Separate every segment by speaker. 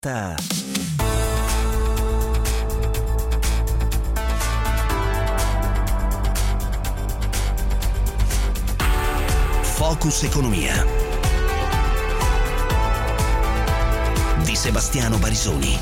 Speaker 1: Focus Economia di Sebastiano Barisoni.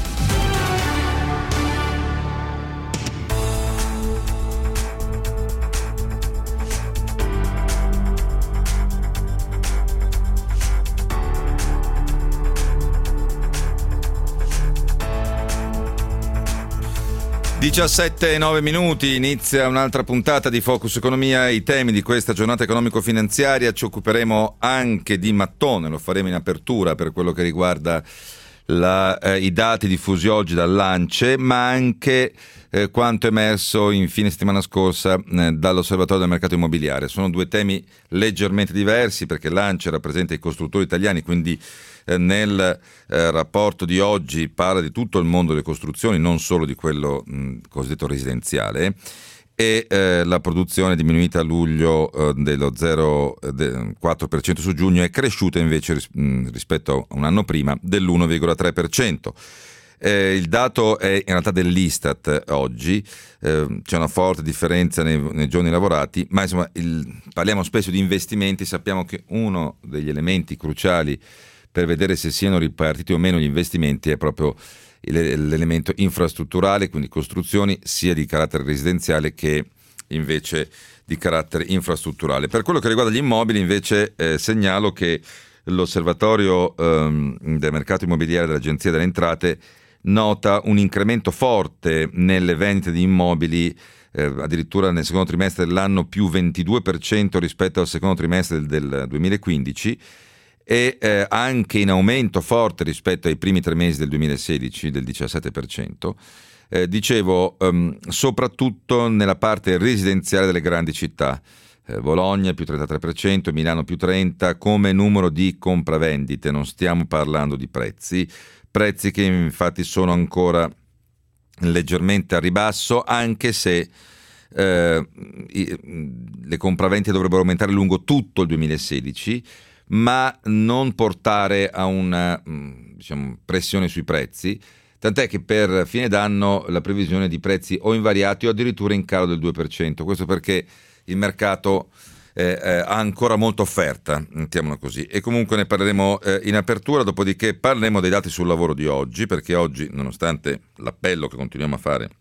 Speaker 2: Diciassette e 9 minuti, inizia un'altra puntata di Focus Economia. I temi di questa giornata economico-finanziaria: ci occuperemo anche di mattone, lo faremo in apertura per quello che riguarda i dati diffusi oggi dall'ANCE, ma anche quanto emerso in fine settimana scorsa dall'Osservatorio del mercato immobiliare. Sono due temi leggermente diversi, perché l'ANCE rappresenta i costruttori italiani, quindi nel rapporto di oggi parla di tutto il mondo delle costruzioni, non solo di quello cosiddetto residenziale, e la produzione è diminuita a luglio dello 0,4% su giugno, è cresciuta invece rispetto a un anno prima dell'1,3%. Il dato è in realtà dell'Istat oggi, c'è una forte differenza nei giorni lavorati, ma insomma parliamo spesso di investimenti. Sappiamo che uno degli elementi cruciali per vedere se siano ripartiti o meno gli investimenti è proprio l'elemento infrastrutturale, quindi costruzioni sia di carattere residenziale che invece di carattere infrastrutturale. Per quello che riguarda gli immobili invece segnalo che l'Osservatorio del mercato immobiliare dell'Agenzia delle Entrate nota un incremento forte nelle vendite di immobili, addirittura nel secondo trimestre dell'anno più 22% rispetto al secondo trimestre del 2015, e anche in aumento forte rispetto ai primi 3 mesi del 2016 del 17%, soprattutto nella parte residenziale delle grandi città. Bologna più 33%, Milano più 30%, come numero di compravendite. Non stiamo parlando di prezzi che infatti sono ancora leggermente a ribasso, anche se le compravendite dovrebbero aumentare lungo tutto il 2016, ma non portare a una pressione sui prezzi, tant'è che per fine d'anno la previsione di prezzi o invariati o addirittura in calo del 2%. Questo perché il mercato ha ancora molta offerta, mettiamola così, e comunque ne parleremo in apertura. Dopodiché parleremo dei dati sul lavoro di oggi, perché oggi, nonostante l'appello che continuiamo a fare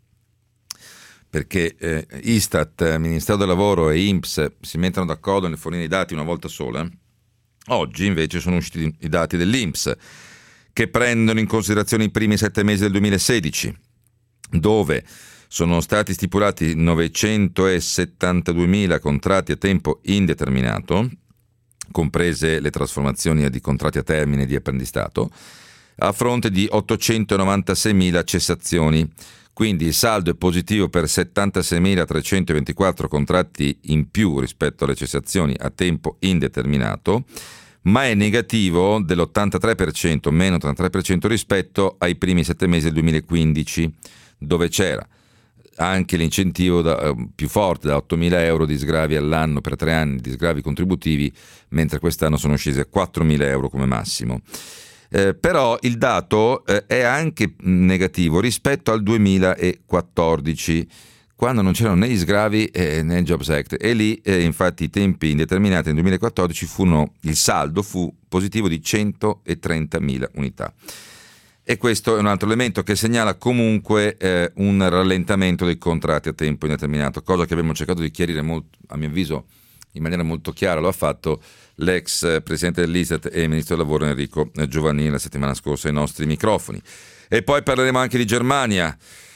Speaker 2: perché Istat, Ministero del Lavoro e INPS si mettano d'accordo nel fornire i dati una volta sola, oggi invece sono usciti i dati dell'INPS che prendono in considerazione i primi 7 mesi del 2016, dove sono stati stipulati 972.000 contratti a tempo indeterminato, comprese le trasformazioni di contratti a termine di apprendistato, a fronte di 896.000 cessazioni. Quindi il saldo è positivo per 76.324 contratti in più rispetto alle cessazioni a tempo indeterminato, ma è negativo dell'83%, meno 83% rispetto ai primi 7 mesi del 2015, dove c'era anche l'incentivo più forte da 8.000 euro di sgravi all'anno per 3 anni di sgravi contributivi, mentre quest'anno sono scesi a 4.000 euro come massimo. Però il dato è anche negativo rispetto al 2014, quando non c'erano né gli sgravi né il Jobs Act, e lì infatti i tempi indeterminati nel 2014 il saldo fu positivo di 130.000 unità. E questo è un altro elemento che segnala comunque un rallentamento dei contratti a tempo indeterminato, cosa che abbiamo cercato di chiarire a mio avviso in maniera molto chiara. Lo ha fatto l'ex presidente dell'Istat e ministro del lavoro Enrico Giovannini la settimana scorsa ai nostri microfoni. E poi parleremo anche di Germania.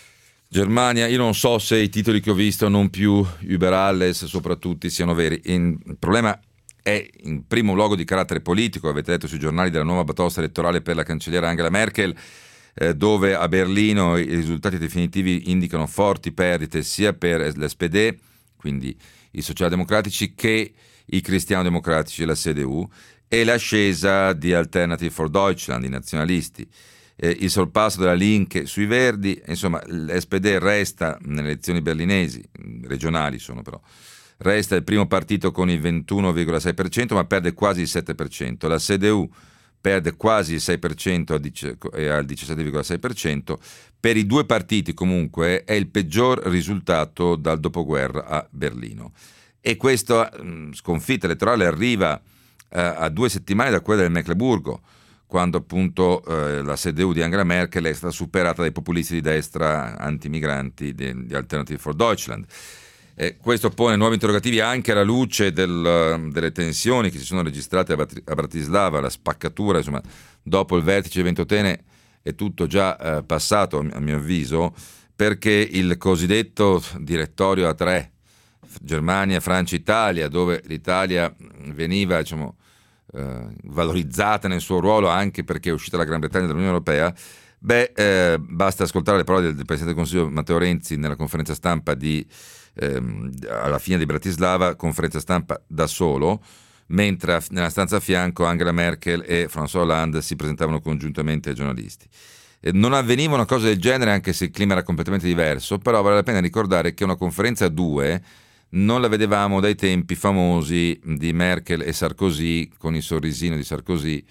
Speaker 2: Io non so se i titoli che ho visto, non più über alles, soprattutto, siano veri. Il problema è in primo luogo di carattere politico. Avete letto sui giornali della nuova batosta elettorale per la cancelliera Angela Merkel, dove a Berlino i risultati definitivi indicano forti perdite sia per l'SPD, quindi i socialdemocratici, che i cristiano-democratici, la CDU, e l'ascesa di Alternative for Deutschland, i nazionalisti. Il sorpasso della Linke sui Verdi. Insomma, l'SPD resta nelle elezioni berlinesi, regionali sono però, resta il primo partito con il 21,6%, ma perde quasi il 7%. La CDU perde quasi il 6% e al 17,6%. Per i due partiti comunque è il peggior risultato dal dopoguerra a Berlino. E questa sconfitta elettorale arriva a 2 settimane da quella del Mecleburgo, quando appunto la CDU di Angela Merkel è stata superata dai populisti di destra antimigranti di Alternative for Deutschland. Questo pone nuovi interrogativi anche alla luce delle tensioni che si sono registrate a Bratislava, la spaccatura, insomma, dopo il vertice di Ventotene è tutto già passato, a mio avviso, perché il cosiddetto direttorio a 3, Germania, Francia, Italia, dove l'Italia veniva, diciamo, valorizzata nel suo ruolo anche perché è uscita la Gran Bretagna dall'Unione Europea, basta ascoltare le parole del Presidente del Consiglio Matteo Renzi nella conferenza stampa alla fine di Bratislava, conferenza stampa da solo, mentre nella stanza a fianco Angela Merkel e François Hollande si presentavano congiuntamente ai giornalisti. Non avveniva una cosa del genere, anche se il clima era completamente diverso, però vale la pena ricordare che una conferenza a 2 non la vedevamo dai tempi famosi di Merkel e Sarkozy, con il sorrisino di Sarkozy,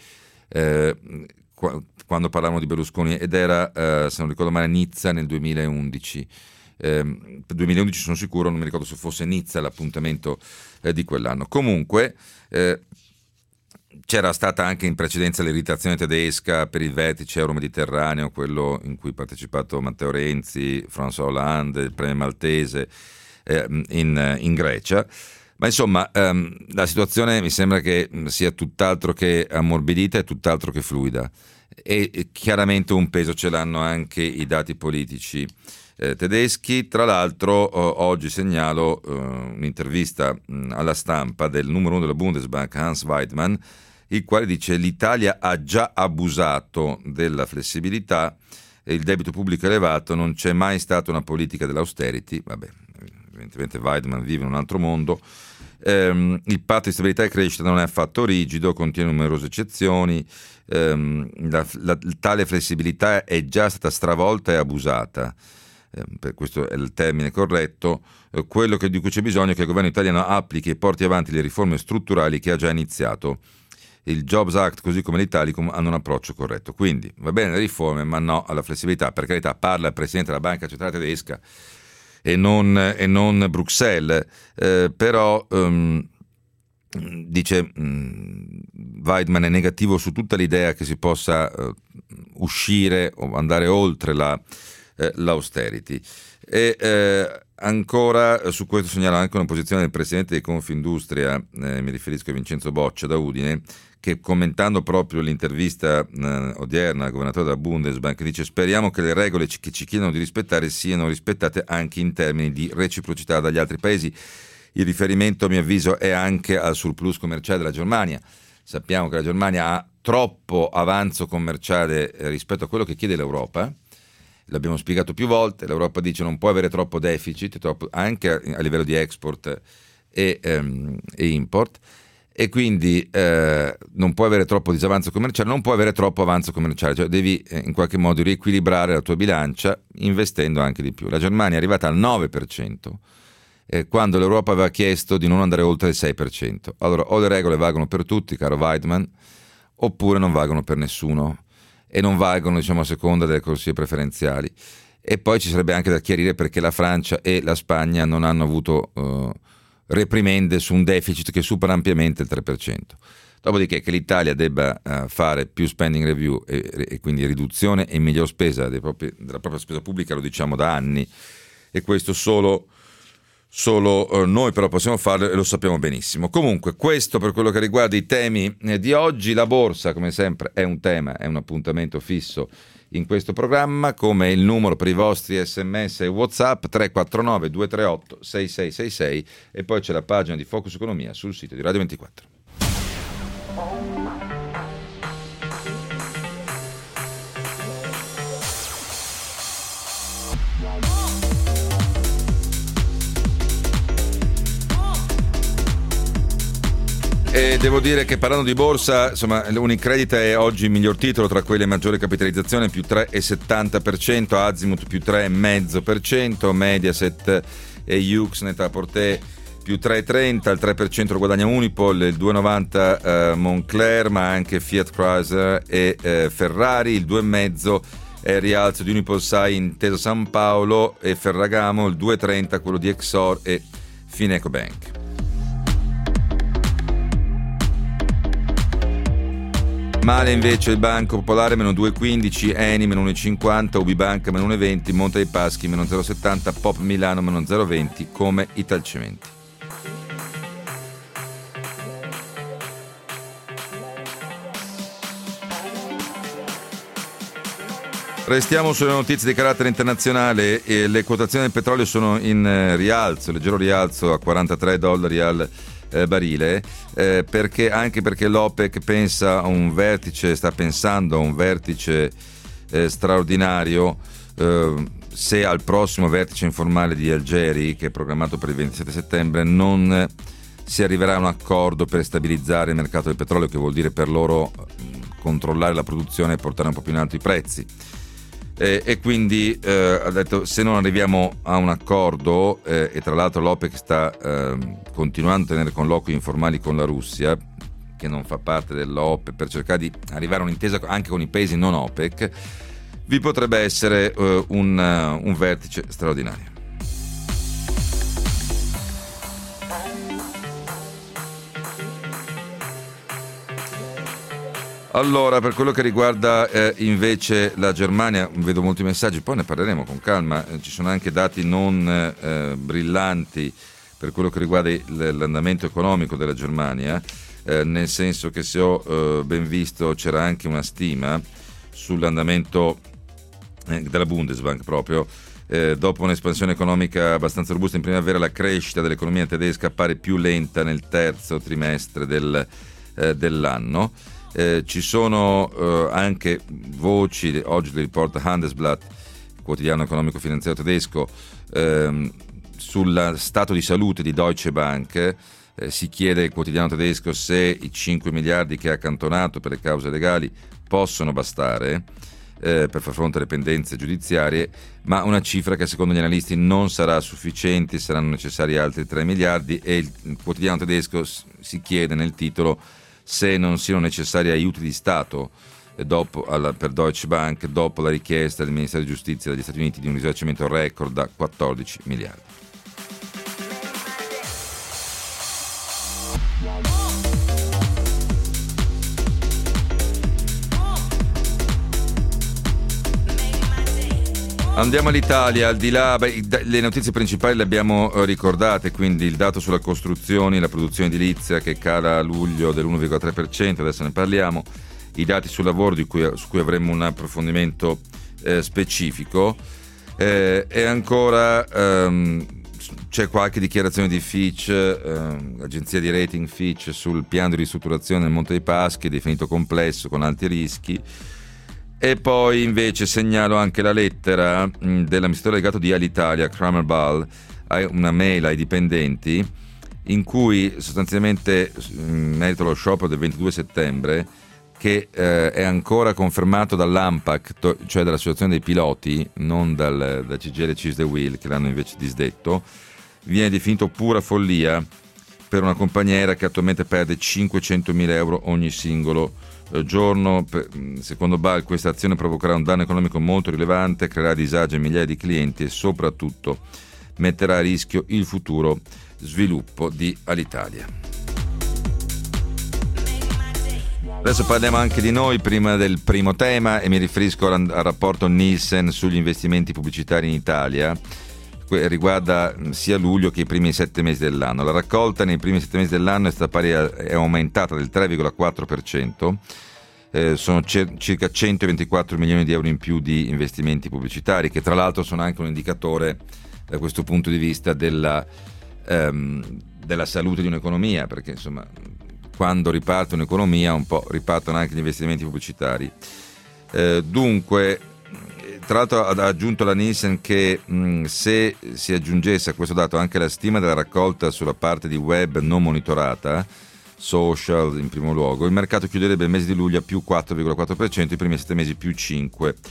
Speaker 2: quando parlavano di Berlusconi, ed era, se non ricordo male, Nizza nel 2011. 2011 sono sicuro, non mi ricordo se fosse Nizza l'appuntamento di quell'anno. Comunque c'era stata anche in precedenza l'irritazione tedesca per il vertice euro-mediterraneo, quello in cui ha partecipato Matteo Renzi, François Hollande, il premier maltese, in Grecia. Ma insomma la situazione mi sembra che sia tutt'altro che ammorbidita e tutt'altro che fluida, e chiaramente un peso ce l'hanno anche i dati politici tedeschi. Tra l'altro oggi segnalo un'intervista alla Stampa del numero 1 della Bundesbank, Hans Weidmann, il quale dice: l'Italia ha già abusato della flessibilità e il debito pubblico elevato, non c'è mai stata una politica dell'austerity. Vabbè, evidentemente Weidmann vive in un altro mondo. Il patto di stabilità e crescita non è affatto rigido, contiene numerose eccezioni, tale flessibilità è già stata stravolta e abusata. Questo è il termine corretto. Quello di cui c'è bisogno è che il governo italiano applichi e porti avanti le riforme strutturali che ha già iniziato. Il Jobs Act, così come l'Italicum, hanno un approccio corretto. Quindi va bene le riforme, ma no alla flessibilità. Per carità, parla il presidente della Banca Centrale Tedesca e non Bruxelles, però dice Weidmann è negativo su tutta l'idea che si possa uscire o andare oltre l'austerity. E ancora su questo segnalo anche una posizione del presidente di Confindustria, mi riferisco a Vincenzo Boccia da Udine, che commentando proprio l'intervista odierna al governatore della Bundesbank dice: speriamo che le regole che ci chiedono di rispettare siano rispettate anche in termini di reciprocità dagli altri paesi. Il riferimento, a mio avviso, è anche al surplus commerciale della Germania. Sappiamo che la Germania ha troppo avanzo commerciale rispetto a quello che chiede l'Europa. L'abbiamo spiegato più volte, l'Europa dice non può avere troppo deficit, anche a livello di export e import, e quindi non può avere troppo disavanzo commerciale, non può avere troppo avanzo commerciale, cioè devi in qualche modo riequilibrare la tua bilancia investendo anche di più. La Germania è arrivata al 9%, quando l'Europa aveva chiesto di non andare oltre il 6%. Allora, o le regole valgono per tutti, caro Weidmann, oppure non valgono per nessuno, e non valgono, diciamo, a seconda delle corsie preferenziali. E poi ci sarebbe anche da chiarire perché la Francia e la Spagna non hanno avuto reprimende su un deficit che supera ampiamente il 3%. Dopodiché che l'Italia debba fare più spending review e quindi riduzione e miglior spesa della propria spesa pubblica lo diciamo da anni, e questo solo noi però possiamo farlo e lo sappiamo benissimo. Comunque, questo per quello che riguarda i temi di oggi. La borsa, come sempre, è un tema, è un appuntamento fisso in questo programma, come il numero per i vostri sms e WhatsApp 349 238 6666, e poi c'è la pagina di Focus Economia sul sito di Radio 24. E devo dire che parlando di borsa, insomma, Unicredit è oggi il miglior titolo tra quelle maggiore capitalizzazione, più 3,70%, Azimut più 3,5%, Mediaset e Yux Net-a-Porter più 3,30, il 3% lo guadagna Unipol, il 2,90 Moncler, ma anche Fiat Chrysler e Ferrari, il 2,5 è il rialzo di Unipol Sai Intesa San Paolo e Ferragamo, il 2,30 quello di Exor e Finecobank. Male invece il Banco Popolare meno 2,15, Eni meno 1,50, Ubibanca meno 1,20, Monte dei Paschi meno 0,70, Pop Milano meno 0,20 come Italcementi. Restiamo sulle notizie di carattere internazionale e le quotazioni del petrolio sono in rialzo, leggero rialzo a $43 al barile, perché l'OPEC pensa a un vertice, sta pensando a un vertice straordinario, se al prossimo vertice informale di Algeri, che è programmato per il 27 settembre, non si arriverà a un accordo per stabilizzare il mercato del petrolio, che vuol dire per loro controllare la produzione e portare un po' più in alto i prezzi. E quindi ha detto, se non arriviamo a un accordo, e tra l'altro l'OPEC sta continuando a tenere colloqui informali con la Russia, che non fa parte dell'OPEC, per cercare di arrivare a un'intesa anche con i paesi non OPEC, vi potrebbe essere un vertice straordinario. Allora, per quello che riguarda invece la Germania, vedo molti messaggi, poi ne parleremo con calma, ci sono anche dati non brillanti per quello che riguarda l'andamento economico della Germania, nel senso che, se ho ben visto, c'era anche una stima sull'andamento della Bundesbank proprio, dopo un'espansione economica abbastanza robusta in primavera, la crescita dell'economia tedesca appare più lenta nel terzo trimestre dell'anno. Ci sono anche voci, oggi le riporta Handelsblatt, quotidiano economico-finanziario tedesco, sul stato di salute di Deutsche Bank. Si chiede il quotidiano tedesco se i 5 miliardi che ha accantonato per le cause legali possono bastare per far fronte alle pendenze giudiziarie, ma una cifra che secondo gli analisti non sarà sufficiente, saranno necessari altri 3 miliardi e il quotidiano tedesco si chiede nel titolo se non siano necessari aiuti di Stato per Deutsche Bank dopo la richiesta del Ministero di Giustizia degli Stati Uniti di un risarcimento record da 14 miliardi. Andiamo all'Italia, al di là, le notizie principali le abbiamo ricordate, quindi il dato sulla costruzione, la produzione edilizia che cala a luglio dell'1,3%, adesso ne parliamo, i dati sul lavoro su cui avremo un approfondimento specifico, e ancora c'è qualche dichiarazione di Fitch, l'agenzia di rating Fitch, sul piano di ristrutturazione del Monte dei Paschi, definito complesso con alti rischi. E poi invece segnalo anche la lettera dell'amministratore delegato di Alitalia, Kramer Ball, una mail ai dipendenti in cui sostanzialmente, in merito allo sciopero del 22 settembre, che è ancora confermato dall'ANPAC, cioè dall'associazione dei piloti, non da CGIL e CISL Will, che l'hanno invece disdetto, viene definito pura follia per una compagnia aerea che attualmente perde 500.000 euro ogni singolo giorno. Secondo Ball questa azione provocherà un danno economico molto rilevante, creerà disagi a migliaia di clienti e soprattutto metterà a rischio il futuro sviluppo di Alitalia. Adesso parliamo anche di noi prima del primo tema, e mi riferisco al rapporto Nielsen sugli investimenti pubblicitari in Italia. Riguarda sia luglio che i primi 7 mesi dell'anno. La raccolta nei primi 7 mesi dell'anno è aumentata del 3,4%, sono circa 124 milioni di euro in più di investimenti pubblicitari, che tra l'altro sono anche un indicatore da questo punto di vista della salute di un'economia, perché insomma quando riparte un'economia un po' ripartono anche gli investimenti pubblicitari. Dunque, tra l'altro ha aggiunto la Nielsen che se si aggiungesse a questo dato anche la stima della raccolta sulla parte di web non monitorata, social in primo luogo, il mercato chiuderebbe il mese di luglio a più 4,4%, i primi 7 mesi più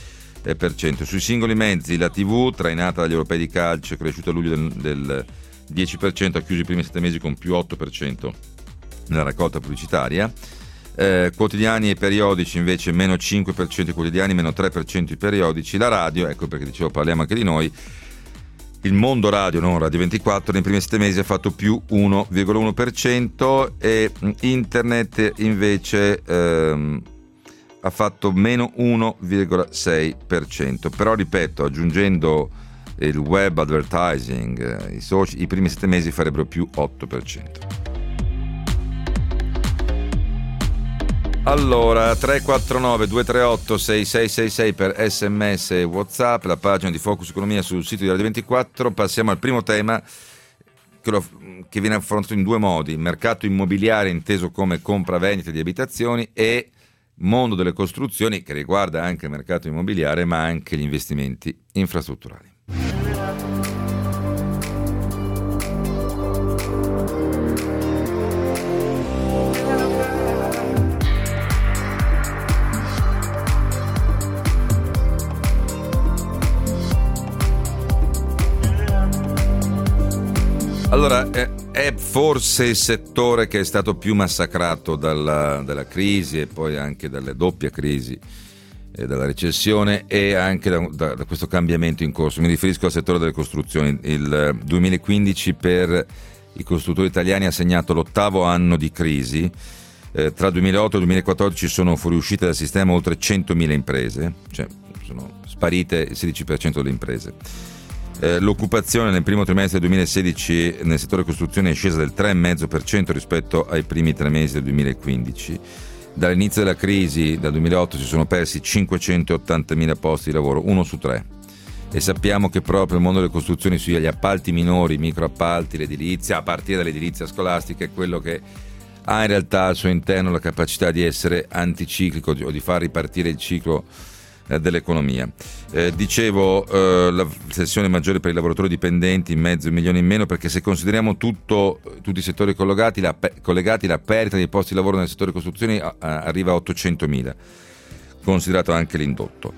Speaker 2: 5%. Sui singoli mezzi, la TV, trainata dagli europei di calcio, è cresciuta a luglio del 10%, ha chiuso i primi 7 mesi con più 8% nella raccolta pubblicitaria. Quotidiani e periodici invece meno 5% i quotidiani, meno 3% i periodici. La radio, ecco perché dicevo parliamo anche di noi, il mondo radio, non Radio 24, nei primi 7 mesi ha fatto più 1,1% e internet invece ha fatto meno 1,6%. Però ripeto, aggiungendo il web advertising, i primi 7 mesi farebbero più 8%. Allora, 349 238 6666 per SMS e WhatsApp, la pagina di Focus Economia sul sito di Radio 24. Passiamo al primo tema che viene affrontato in due modi: mercato immobiliare inteso come compravendita di abitazioni e mondo delle costruzioni, che riguarda anche il mercato immobiliare ma anche gli investimenti infrastrutturali. Allora, è forse il settore che è stato più massacrato dalla crisi e poi anche dalla doppia crisi, dalla recessione e anche da questo cambiamento in corso. Mi riferisco al settore delle costruzioni. Il 2015 per i costruttori italiani ha segnato l'8º anno di crisi. Tra 2008 e 2014 sono fuoriuscite dal sistema oltre 100.000 imprese, cioè sono sparite il 16% delle imprese. L'occupazione nel primo trimestre del 2016 nel settore costruzione è scesa del 3,5% rispetto ai primi 3 mesi del 2015. Dall'inizio della crisi, dal 2008, si sono persi 580.000 posti di lavoro, 1 su 3. E sappiamo che proprio il mondo delle costruzioni, sugli appalti minori, microappalti, l'edilizia, a partire dall'edilizia scolastica, è quello che ha in realtà al suo interno la capacità di essere anticiclico o di far ripartire il ciclo dell'economia. Dicevo, la sessione maggiore per i lavoratori dipendenti, 500.000 in meno, perché se consideriamo tutti i settori collegati, la perdita dei posti di lavoro nel settore costruzioni arriva a 800.000, considerato anche l'indotto.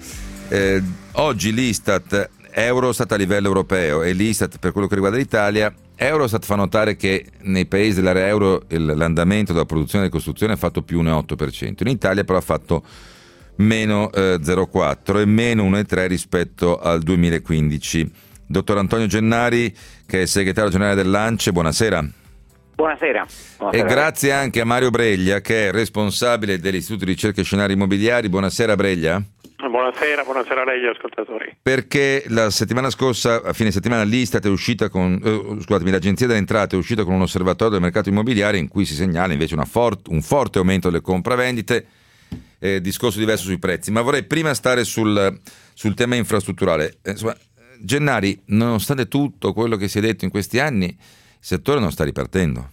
Speaker 2: Oggi l'Istat, Eurostat a livello europeo e l'Istat per quello che riguarda l'Italia, Eurostat fa notare che nei paesi dell'area euro l'andamento della produzione delle costruzioni ha fatto più 1,8%, in Italia però ha fatto meno 0,4 e meno 1,3 rispetto al 2015. Dottor Antonio Gennari, che è segretario generale dell'ANCE, buonasera.
Speaker 3: Buonasera.
Speaker 2: E grazie anche a Mario Breglia, che è responsabile dell'Istituto di Ricerca e Scenari Immobiliari. Buonasera Breglia.
Speaker 3: Buonasera a lei, ascoltatori.
Speaker 2: Perché la settimana scorsa, a fine settimana, l'Istat è uscita l'Agenzia delle Entrate è uscita con un osservatorio del mercato immobiliare in cui si segnala invece un forte aumento delle compravendite. Discorso diverso sui prezzi, ma vorrei prima stare sul tema infrastrutturale. Insomma, Gennari, nonostante tutto quello che si è detto in questi anni, il settore non sta ripartendo.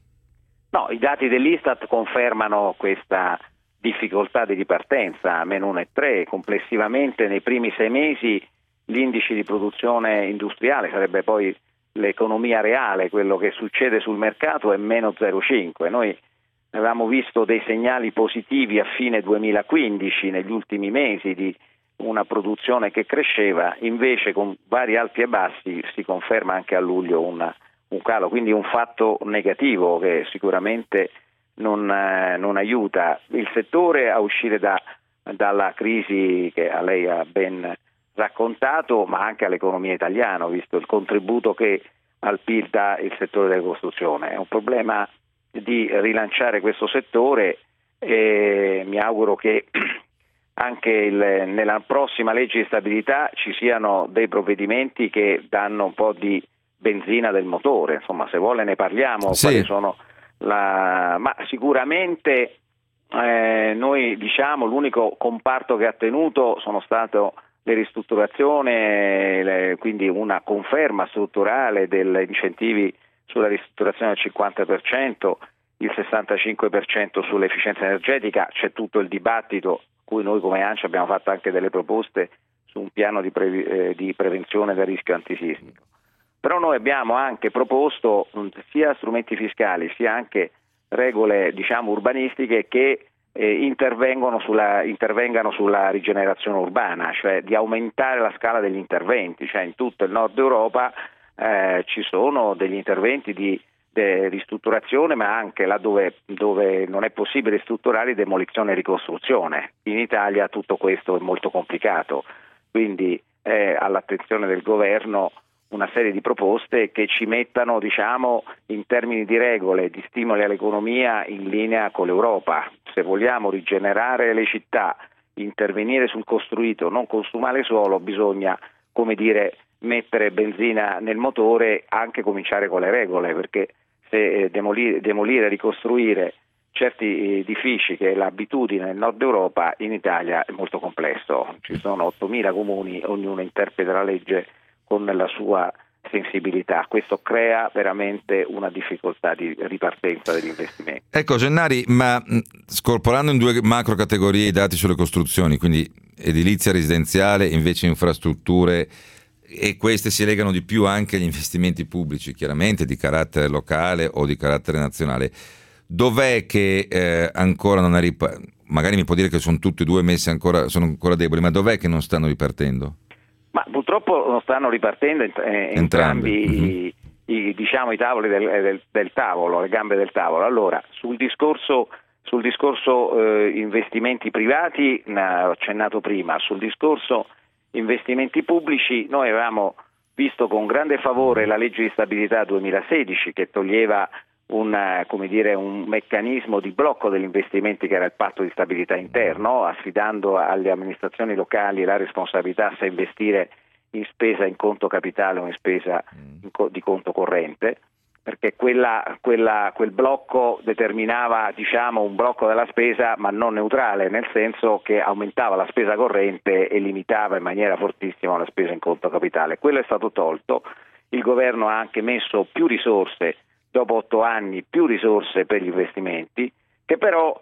Speaker 3: No, i dati dell'Istat confermano questa difficoltà di ripartenza, meno 1,3. Complessivamente nei primi 6 mesi l'indice di produzione industriale, sarebbe poi l'economia reale, quello che succede sul mercato, è meno 0,5. Noi avevamo visto dei segnali positivi a fine 2015, negli ultimi mesi, di una produzione che cresceva, invece con vari alti e bassi si conferma anche a luglio un calo, quindi un fatto negativo che sicuramente non aiuta il settore a uscire dalla crisi che a lei ha ben raccontato, ma anche all'economia italiana, visto il contributo che al PIL dà il settore della costruzione. È un problema di rilanciare questo settore e mi auguro che anche nella prossima legge di stabilità ci siano dei provvedimenti che danno un po' di benzina del motore, insomma, se vuole ne parliamo.
Speaker 2: Sì.
Speaker 3: Quali sono ma sicuramente noi diciamo l'unico comparto che ha tenuto sono stato le ristrutturazioni, quindi una conferma strutturale degli incentivi sulla ristrutturazione del 50%, il 65% sull'efficienza energetica. C'è tutto il dibattito, cui noi come ANCE abbiamo fatto anche delle proposte su un piano di prevenzione del rischio antisismico. Però noi abbiamo anche proposto sia strumenti fiscali sia anche regole, diciamo, urbanistiche che intervengano sulla rigenerazione urbana, cioè di aumentare la scala degli interventi, cioè in tutto il nord Europa ci sono degli interventi di ristrutturazione, ma anche là dove non è possibile strutturare, demolizione e ricostruzione. In Italia tutto questo è molto complicato, quindi all'attenzione del governo una serie di proposte che ci mettano, diciamo, in termini di regole, di stimoli all'economia in linea con l'Europa. Se vogliamo rigenerare le città, intervenire sul costruito, non consumare suolo, bisogna, come dire, mettere benzina nel motore, anche cominciare con le regole, perché se demolire, ricostruire certi edifici, che è l'abitudine nel nord Europa, in Italia è molto complesso. Ci sono 8.000 comuni, ognuno interpreta la legge con la sua sensibilità. Questo crea veramente una difficoltà di ripartenza degli investimenti.
Speaker 2: Ecco Gennari, ma scorporando in due macro categorie i dati sulle costruzioni, quindi edilizia residenziale, invece infrastrutture, e queste si legano di più anche agli investimenti pubblici, chiaramente di carattere locale o di carattere nazionale, dov'è che ancora non è magari mi può dire che sono tutte e due messe ancora, sono ancora deboli, ma dov'è che non stanno ripartendo?
Speaker 3: Ma purtroppo non stanno ripartendo entrambi diciamo i tavoli del tavolo, le gambe del tavolo. Allora, sul discorso investimenti privati, ho accennato prima. Sul discorso investimenti pubblici, noi avevamo visto con grande favore la legge di stabilità 2016, che toglieva un meccanismo di blocco degli investimenti, che era il patto di stabilità interno, affidando alle amministrazioni locali la responsabilità se investire in spesa in conto capitale o in spesa di conto corrente, perché quel blocco determinava, diciamo, un blocco della spesa, ma non neutrale, nel senso che aumentava la spesa corrente e limitava in maniera fortissima la spesa in conto capitale. Quello è stato tolto. Il governo ha anche messo più risorse, dopo 8 anni, più risorse per gli investimenti, che però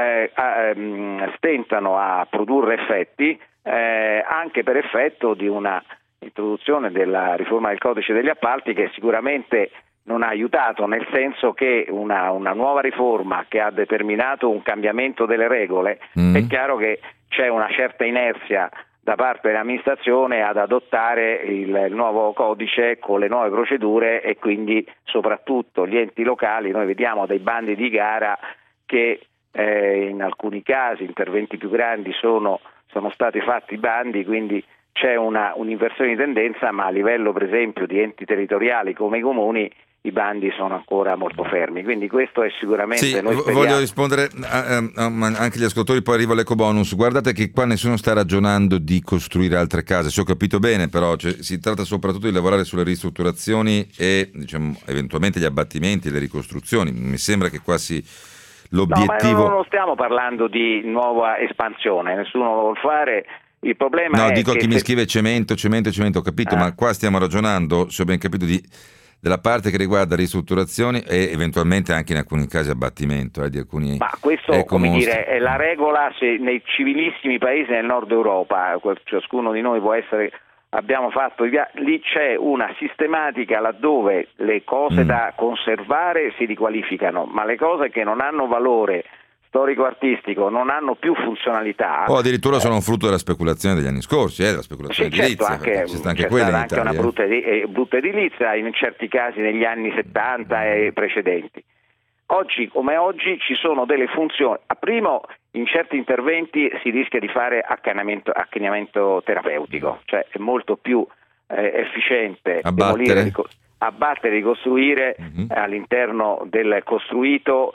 Speaker 3: stentano a produrre effetti, anche per effetto di una introduzione della riforma del codice degli appalti, che sicuramente non ha aiutato, nel senso che una nuova riforma che ha determinato un cambiamento delle regole, è chiaro che c'è una certa inerzia da parte dell'amministrazione ad adottare il nuovo codice con le nuove procedure, e quindi soprattutto gli enti locali. Noi vediamo dei bandi di gara che in alcuni casi, interventi più grandi, sono stati fatti bandi, quindi c'è un'inversione di tendenza, ma a livello per esempio di enti territoriali come i comuni i bandi sono ancora molto fermi, quindi questo è sicuramente...
Speaker 2: Sì,
Speaker 3: noi
Speaker 2: voglio rispondere anche agli ascoltatori, poi arrivo all'ecobonus. Guardate che qua nessuno sta ragionando di costruire altre case, se ho capito bene, però si tratta soprattutto di lavorare sulle ristrutturazioni e, diciamo, eventualmente gli abbattimenti, le ricostruzioni. Mi sembra che qua l'obiettivo...
Speaker 3: No, ma non stiamo parlando di nuova espansione, nessuno lo vuol fare. Il problema
Speaker 2: no,
Speaker 3: è
Speaker 2: dico
Speaker 3: che
Speaker 2: chi mi scrive cemento, ho capito, ma qua stiamo ragionando, se ho ben capito, della parte che riguarda ristrutturazioni e eventualmente anche in alcuni casi abbattimento di alcuni.
Speaker 3: Ma questo, come dire, è la regola nei civilissimi paesi del nord Europa, ciascuno di noi può essere, abbiamo fatto lì c'è una sistematica laddove le cose da conservare si riqualificano, ma le cose che non hanno valore storico-artistico non hanno più funzionalità,
Speaker 2: o addirittura sono un frutto della speculazione degli anni scorsi, della speculazione edilizia,
Speaker 3: c'è stata anche una brutta edilizia in certi casi negli anni 70 e precedenti. Oggi come oggi ci sono delle funzioni. Primo, in certi interventi si rischia di fare accanimento terapeutico, cioè è molto più efficiente abbattere e ricostruire all'interno del costruito,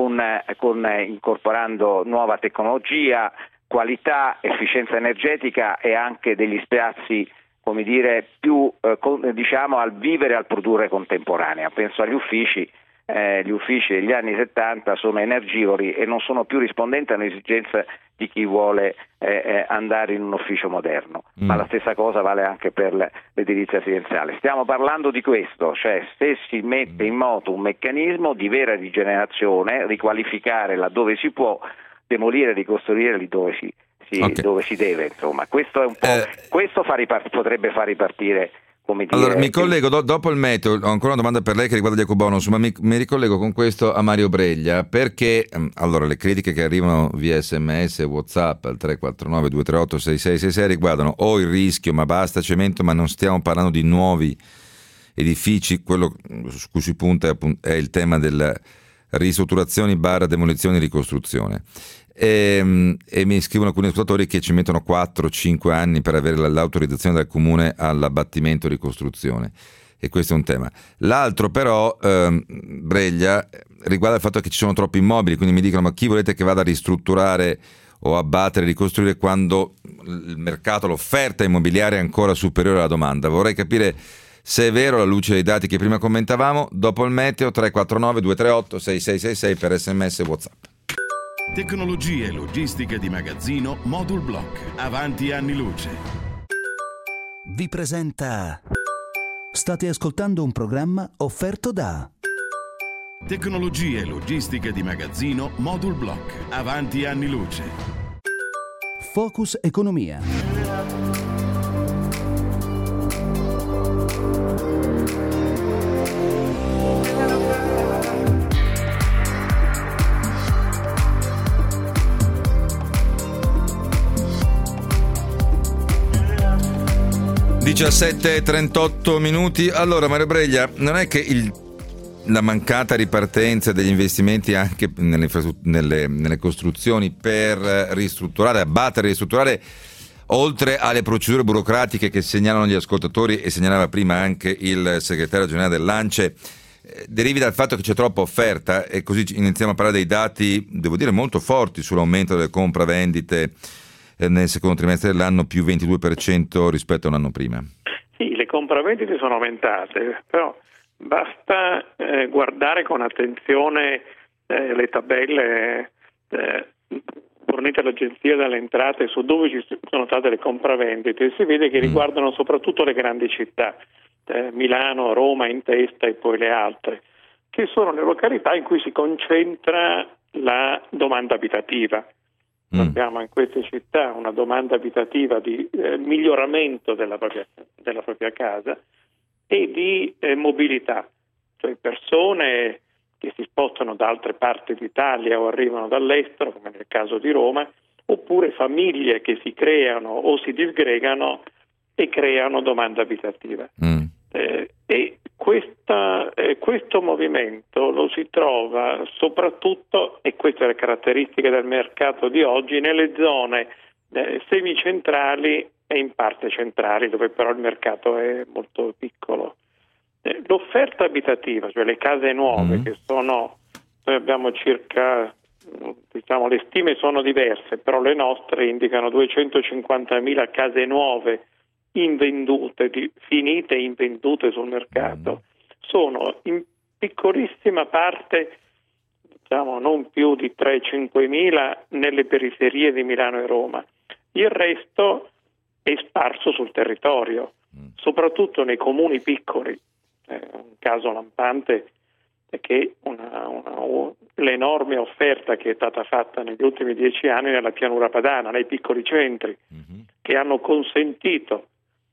Speaker 3: incorporando nuova tecnologia, qualità, efficienza energetica e anche degli spazi, come dire, più diciamo al vivere e al produrre contemporanea. Penso agli uffici. Gli uffici degli anni 70 sono energivori e non sono più rispondenti alle esigenze di chi vuole andare in un ufficio moderno, ma la stessa cosa vale anche per l'edilizia residenziale. Stiamo parlando di questo, cioè se si mette in moto un meccanismo di vera rigenerazione, riqualificare laddove si può, demolire e ricostruire lì dove si deve, insomma. Questo è un po', questo potrebbe far ripartire.
Speaker 2: Allora mi collego dopo il meteo, ho ancora una domanda per lei che riguarda gli ecobonus, ma mi ricollego con questo a Mario Breglia, perché allora le critiche che arrivano via SMS e WhatsApp al 349 238 6666 riguardano o il rischio, ma basta cemento, ma non stiamo parlando di nuovi edifici, quello su cui si punta è il tema della ristrutturazioni / demolizione e ricostruzione. E mi scrivono alcuni ascoltatori che ci mettono 4-5 anni per avere l'autorizzazione dal comune all'abbattimento e ricostruzione, e questo è un tema. L'altro però, Breglia, riguarda il fatto che ci sono troppi immobili, quindi mi dicono: ma chi volete che vada a ristrutturare o abbattere, ricostruire quando il mercato, l'offerta immobiliare è ancora superiore alla domanda? Vorrei capire se è vero, alla luce dei dati che prima commentavamo. Dopo il meteo, 349 238 6666 per SMS e WhatsApp.
Speaker 4: Tecnologie e logistica di magazzino Modul Block. Avanti anni luce.
Speaker 1: Vi presenta. State ascoltando un programma offerto da
Speaker 4: Tecnologie e logistica di magazzino Modul Block. Avanti anni luce.
Speaker 1: Focus Economia.
Speaker 2: 17:38 minuti. Allora, Mario Breglia, non è che la mancata ripartenza degli investimenti anche nelle costruzioni per ristrutturare, abbattere, ristrutturare, oltre alle procedure burocratiche che segnalano gli ascoltatori e segnalava prima anche il segretario generale dell'ANCE, derivi dal fatto che c'è troppa offerta, e così iniziamo a parlare dei dati, devo dire, molto forti sull'aumento delle compravendite nel secondo trimestre dell'anno, più 22% rispetto a un anno prima.
Speaker 5: Sì, le compravendite sono aumentate, però basta guardare con attenzione le tabelle fornite all'Agenzia delle Entrate su dove ci sono state le compravendite, e si vede che riguardano soprattutto le grandi città, Milano, Roma in testa e poi le altre, che sono le località in cui si concentra la domanda abitativa. Abbiamo in queste città una domanda abitativa di miglioramento della propria casa e di mobilità, cioè persone che si spostano da altre parti d'Italia o arrivano dall'estero, come nel caso di Roma, oppure famiglie che si creano o si disgregano e creano domanda abitativa. E questo movimento lo si trova soprattutto, e questa è la caratteristica del mercato di oggi, nelle zone semicentrali e in parte centrali, dove però il mercato è molto piccolo. L'offerta abitativa, cioè le case nuove, che sono, noi abbiamo circa, diciamo, le stime sono diverse, però le nostre indicano 250.000 case nuove invendute, finite e invendute sul mercato, sono in piccolissima parte, diciamo non più di 3-5.000 nelle periferie di Milano e Roma. Il resto è sparso sul territorio, soprattutto nei comuni piccoli. Un caso lampante è che l'enorme offerta che è stata fatta negli ultimi 10 anni nella pianura padana, nei piccoli centri, che hanno consentito,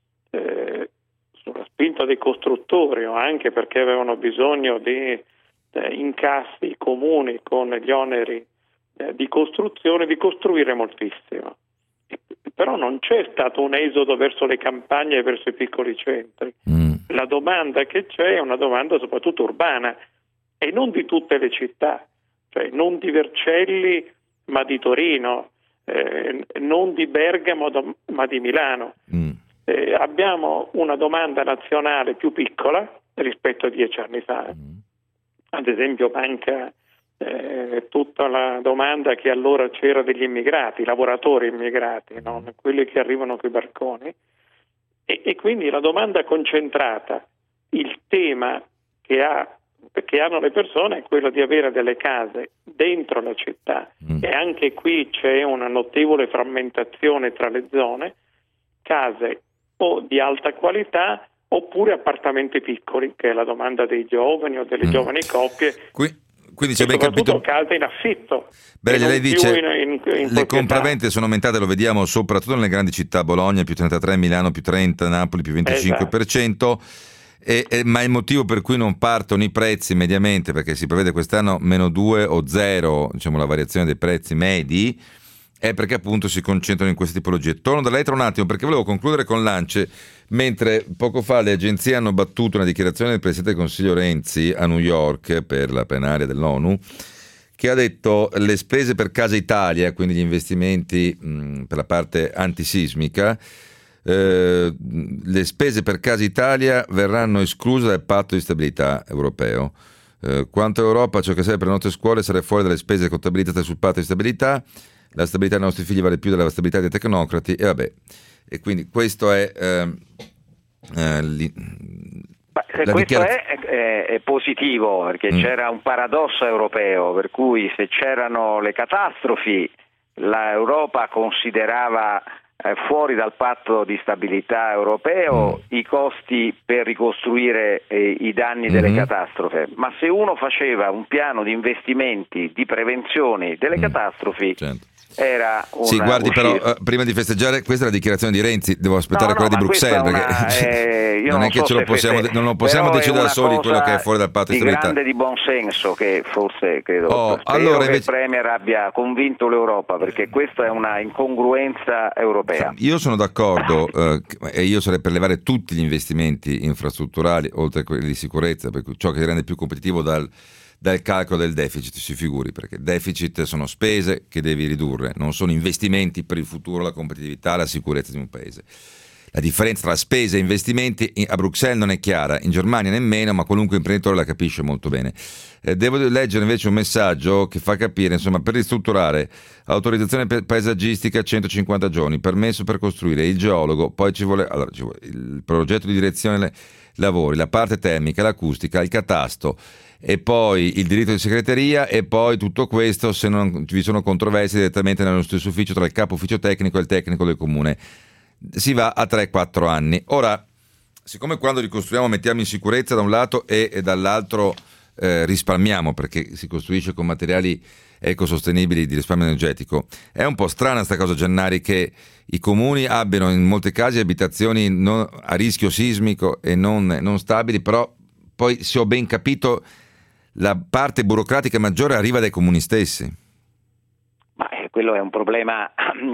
Speaker 5: sulla spinta dei costruttori o anche perché avevano bisogno di incassi comuni con gli oneri di costruzione, di costruire moltissimo. Però non c'è stato un esodo verso le campagne e verso i piccoli centri. La domanda che c'è è una domanda soprattutto urbana, e non di tutte le città, cioè non di Vercelli ma di Torino, non di Bergamo ma di Milano. Abbiamo una domanda nazionale più piccola rispetto a 10 anni fa. Ad esempio manca tutta la domanda che allora c'era degli immigrati, lavoratori immigrati, non quelli che arrivano coi barconi, e quindi la domanda concentrata, il tema che hanno le persone è quello di avere delle case dentro la città, e anche qui c'è una notevole frammentazione tra le zone, case o di alta qualità oppure appartamenti piccoli, che è la domanda dei giovani o delle giovani coppie.
Speaker 2: Quindi c'è ben capito,
Speaker 5: case in affitto.
Speaker 2: Lei dice
Speaker 5: in
Speaker 2: le compravendite sono aumentate, lo vediamo soprattutto nelle grandi città, Bologna più 33, Milano più 30, Napoli più 25%. Ma il motivo per cui non partono i prezzi mediamente, perché si prevede quest'anno meno 2 o 0, diciamo, la variazione dei prezzi medi, è perché appunto si concentrano in queste tipologie. Torno da lei tra un attimo, perché volevo concludere con l'ANCE, Mentre poco fa le agenzie hanno battuto una dichiarazione del Presidente del Consiglio Renzi a New York per la plenaria dell'ONU, che ha detto le spese per Casa Italia, quindi gli investimenti per la parte antisismica, le spese per Casa Italia verranno escluse dal patto di stabilità europeo. Quanto all'Europa, ciò che serve per le nostre scuole sarà fuori dalle spese contabilizzate sul patto di stabilità. La stabilità dei nostri figli vale più della stabilità dei tecnocrati, e vabbè. E quindi questo è
Speaker 3: questo è positivo, perché c'era un paradosso europeo, per cui se c'erano le catastrofi l'Europa considerava fuori dal patto di stabilità europeo i costi per ricostruire i danni delle catastrofi, ma se uno faceva un piano di investimenti di prevenzione delle catastrofi, certo, era una
Speaker 2: sì, guardi, però prima di festeggiare, questa è la dichiarazione di Renzi, devo aspettare quella di Bruxelles, perché non è che ce lo possiamo, non lo possiamo decidere da soli quello che è fuori dal patto di stabilità.
Speaker 3: Grande di buon senso, che forse credo
Speaker 2: allora,
Speaker 3: che
Speaker 2: invece,
Speaker 3: il Premier abbia convinto l'Europa, perché questa è una incongruenza europea.
Speaker 2: Io sono d'accordo e io sarei per levare tutti gli investimenti infrastrutturali oltre a quelli di sicurezza, per cui ciò che ti rende più competitivo dal calcolo del deficit, si figuri, perché deficit sono spese che devi ridurre, non sono investimenti per il futuro, la competitività, la sicurezza di un paese. La differenza tra spese e investimenti a Bruxelles non è chiara, in Germania nemmeno, ma qualunque imprenditore la capisce molto bene. Devo leggere invece un messaggio che fa capire, insomma, per ristrutturare, autorizzazione paesaggistica 150 giorni, permesso per costruire, il geologo, poi ci vuole il progetto di direzione lavori, la parte termica, l'acustica, il catasto, e poi il diritto di segreteria, e poi tutto questo se non vi sono controversie direttamente nello stesso ufficio tra il capo ufficio tecnico e il tecnico del comune. Si va a 3-4 anni. Ora, siccome quando ricostruiamo mettiamo in sicurezza da un lato e dall'altro risparmiamo, perché si costruisce con materiali ecosostenibili di risparmio energetico, è un po' strana sta cosa, Gennari, che i comuni abbiano in molti casi abitazioni a rischio sismico e non stabili, però poi, se ho ben capito, la parte burocratica maggiore arriva dai comuni stessi.
Speaker 3: Ma quello è un problema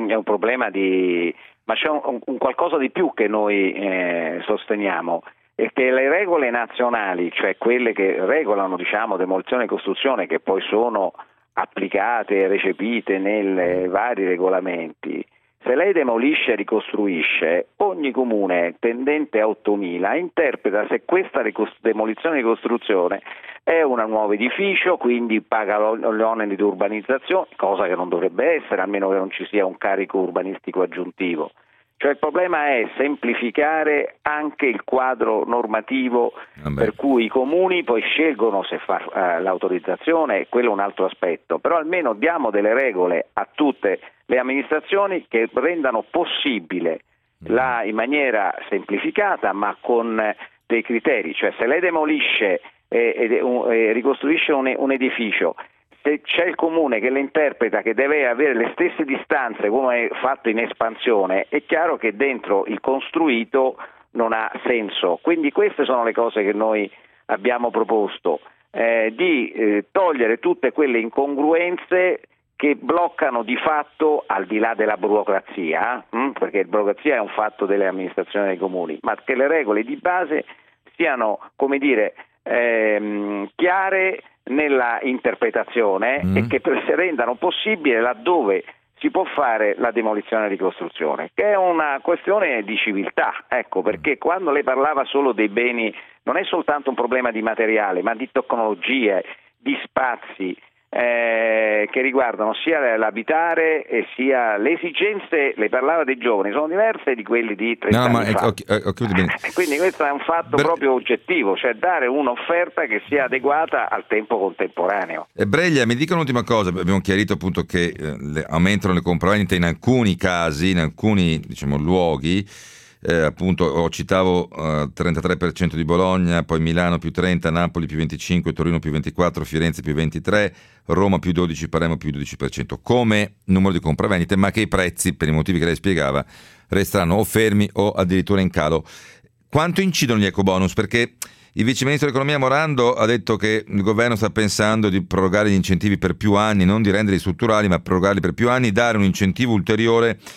Speaker 3: di... Ma c'è un qualcosa di più che noi sosteniamo, è che le regole nazionali, cioè quelle che regolano, diciamo, demolizione e costruzione, che poi sono applicate e recepite nei vari regolamenti, se lei demolisce e ricostruisce, ogni comune tendente a 8.000 interpreta se questa demolizione e ricostruzione è un nuovo edificio, quindi paga gli oneri di urbanizzazione, cosa che non dovrebbe essere, a meno che non ci sia un carico urbanistico aggiuntivo. Cioè il problema è semplificare anche il quadro normativo, per cui i comuni poi scelgono se far l'autorizzazione, quello è un altro aspetto, però almeno diamo delle regole a tutte le amministrazioni che rendano possibile in maniera semplificata ma con dei criteri, cioè se lei demolisce e ricostruisce un edificio, se c'è il comune che le interpreta che deve avere le stesse distanze come è fatto in espansione, è chiaro che dentro il costruito non ha senso. Quindi queste sono le cose che noi abbiamo proposto, di togliere tutte quelle incongruenze che bloccano di fatto, al di là della burocrazia, perché la burocrazia è un fatto delle amministrazioni dei comuni, ma che le regole di base siano, come dire, chiare nella interpretazione e che rendano possibile laddove si può fare la demolizione e ricostruzione, che è una questione di civiltà, ecco, perché quando lei parlava solo dei beni non è soltanto un problema di materiale, ma di tecnologie, di spazi che riguardano sia l'abitare e sia le esigenze. Lei parlava dei giovani, sono diverse di quelli di 30 anni fa. Quindi questo è un fatto proprio oggettivo, cioè dare un'offerta che sia adeguata al tempo contemporaneo.
Speaker 2: Breglia, mi dica un'ultima cosa. Abbiamo chiarito appunto che aumentano le compravendite in alcuni casi, in alcuni, diciamo, luoghi. Appunto citavo 33% di Bologna, poi Milano più 30, Napoli più 25, Torino più 24, Firenze più 23, Roma più 12, Palermo più 12% come numero di compravendite, ma che i prezzi, per i motivi che lei spiegava, resteranno o fermi o addirittura in calo. Quanto incidono gli ecobonus? Perché il vice ministro dell'economia Morando ha detto che il governo sta pensando di prorogare gli incentivi per più anni, non di renderli strutturali, ma prorogarli per più anni, dare un incentivo ulteriore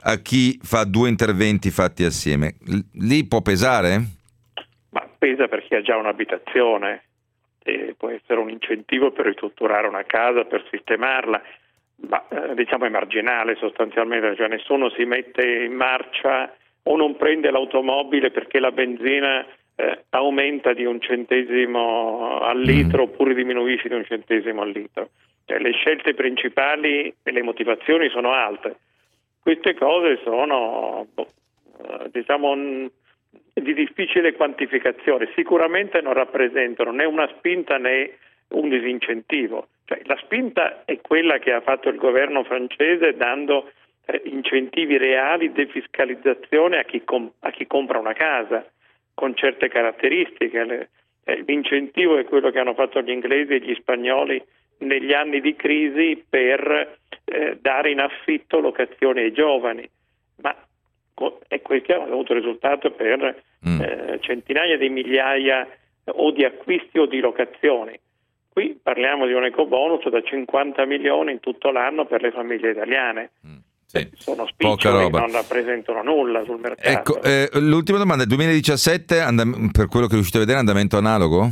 Speaker 2: a chi fa 2 interventi fatti assieme. Lì può pesare?
Speaker 5: Ma pesa per chi ha già un'abitazione, può essere un incentivo per ristrutturare una casa, per sistemarla, ma diciamo è marginale sostanzialmente, cioè nessuno si mette in marcia o non prende l'automobile perché la benzina aumenta di 1 centesimo al litro oppure diminuisce di 1 centesimo al litro. Cioè, le scelte principali e le motivazioni sono alte. Queste cose sono diciamo di difficile quantificazione, sicuramente non rappresentano né una spinta né un disincentivo. Cioè, la spinta è quella che ha fatto il governo francese dando incentivi reali, defiscalizzazione a chi compra una casa con certe caratteristiche. L'incentivo è quello che hanno fatto gli inglesi e gli spagnoli negli anni di crisi per dare in affitto locazioni ai giovani, ma e questo ha avuto risultato per centinaia di migliaia o di acquisti o di locazioni. Qui parliamo di un ecobonus da 50 milioni in tutto l'anno per le famiglie italiane.
Speaker 2: Sì.
Speaker 5: Sono spiccioli, non rappresentano nulla sul mercato.
Speaker 2: Ecco, l'ultima domanda, il 2017 per quello che riuscite a vedere, andamento analogo?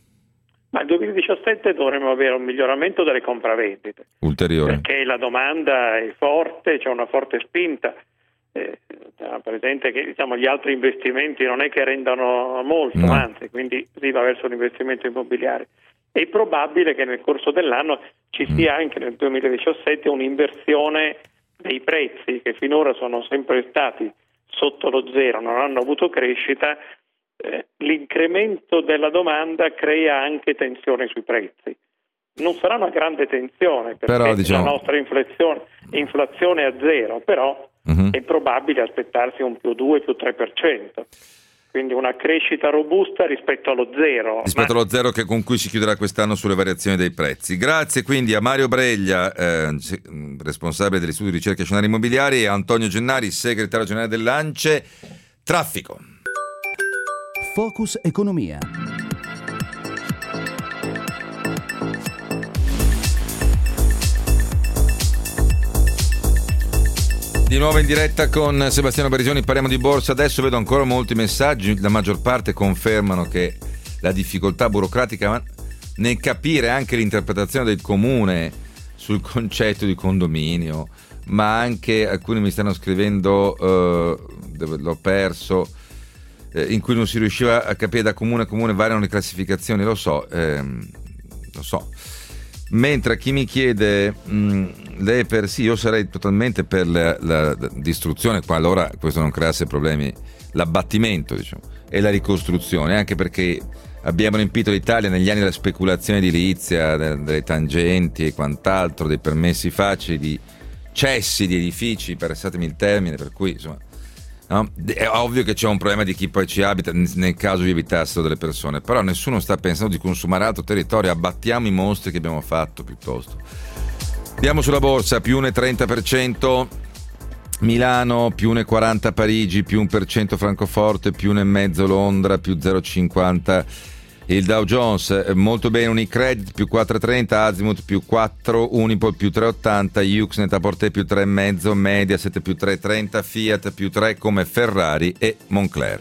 Speaker 5: Ma nel 2017 dovremmo avere un miglioramento delle compravendite
Speaker 2: ulteriore,
Speaker 5: perché la domanda è forte, c'è una forte spinta. Presente che diciamo gli altri investimenti non è che rendano molto, no. Anzi, quindi si va verso l'investimento immobiliare. È probabile che nel corso dell'anno ci sia anche nel 2017 un'inversione dei prezzi che finora sono sempre stati sotto lo zero, non hanno avuto crescita. L'incremento della domanda crea anche tensione sui prezzi. Non sarà una grande tensione perché però, diciamo, la nostra inflazione è a zero, però è probabile aspettarsi un più 2, più 3%. Quindi una crescita robusta rispetto allo zero.
Speaker 2: Rispetto allo zero con cui si chiuderà quest'anno sulle variazioni dei prezzi. Grazie quindi a Mario Breglia, responsabile degli studi di ricerca e scenari immobiliari, e a Antonio Gennari, segretario generale dell'ANCE. Traffico.
Speaker 1: Focus Economia.
Speaker 2: Di nuovo in diretta con Sebastiano Barisioni, parliamo di borsa. Adesso vedo ancora molti messaggi, la maggior parte confermano che la difficoltà burocratica nel capire anche l'interpretazione del comune sul concetto di condominio, ma anche alcuni mi stanno scrivendo, l'ho perso, in cui non si riusciva a capire da comune a comune, variano le classificazioni, lo so. Mentre chi mi chiede lei per sì, io sarei totalmente per la distruzione, qualora questo non creasse problemi, l'abbattimento, diciamo, e la ricostruzione, anche perché abbiamo riempito l'Italia negli anni della speculazione edilizia, delle tangenti e quant'altro, dei permessi facili, di cessi di edifici, passatemi il termine, per cui insomma, no? È ovvio che c'è un problema di chi poi ci abita nel caso vi abitassero delle persone, però nessuno sta pensando di consumare altro territorio, abbattiamo i mostri che abbiamo fatto piuttosto. Andiamo sulla borsa, più 1,30% Milano, più 1,40 Parigi, più 1% Francoforte, più 1,5 Londra, più 0,50 il Dow Jones. Molto bene Unicredit, più 4,30, Azimut più 4, Unipol più 3,80, Yux Net-a-Porter più 3,5, Mediaset più 3,30, Fiat più 3 come Ferrari e Moncler.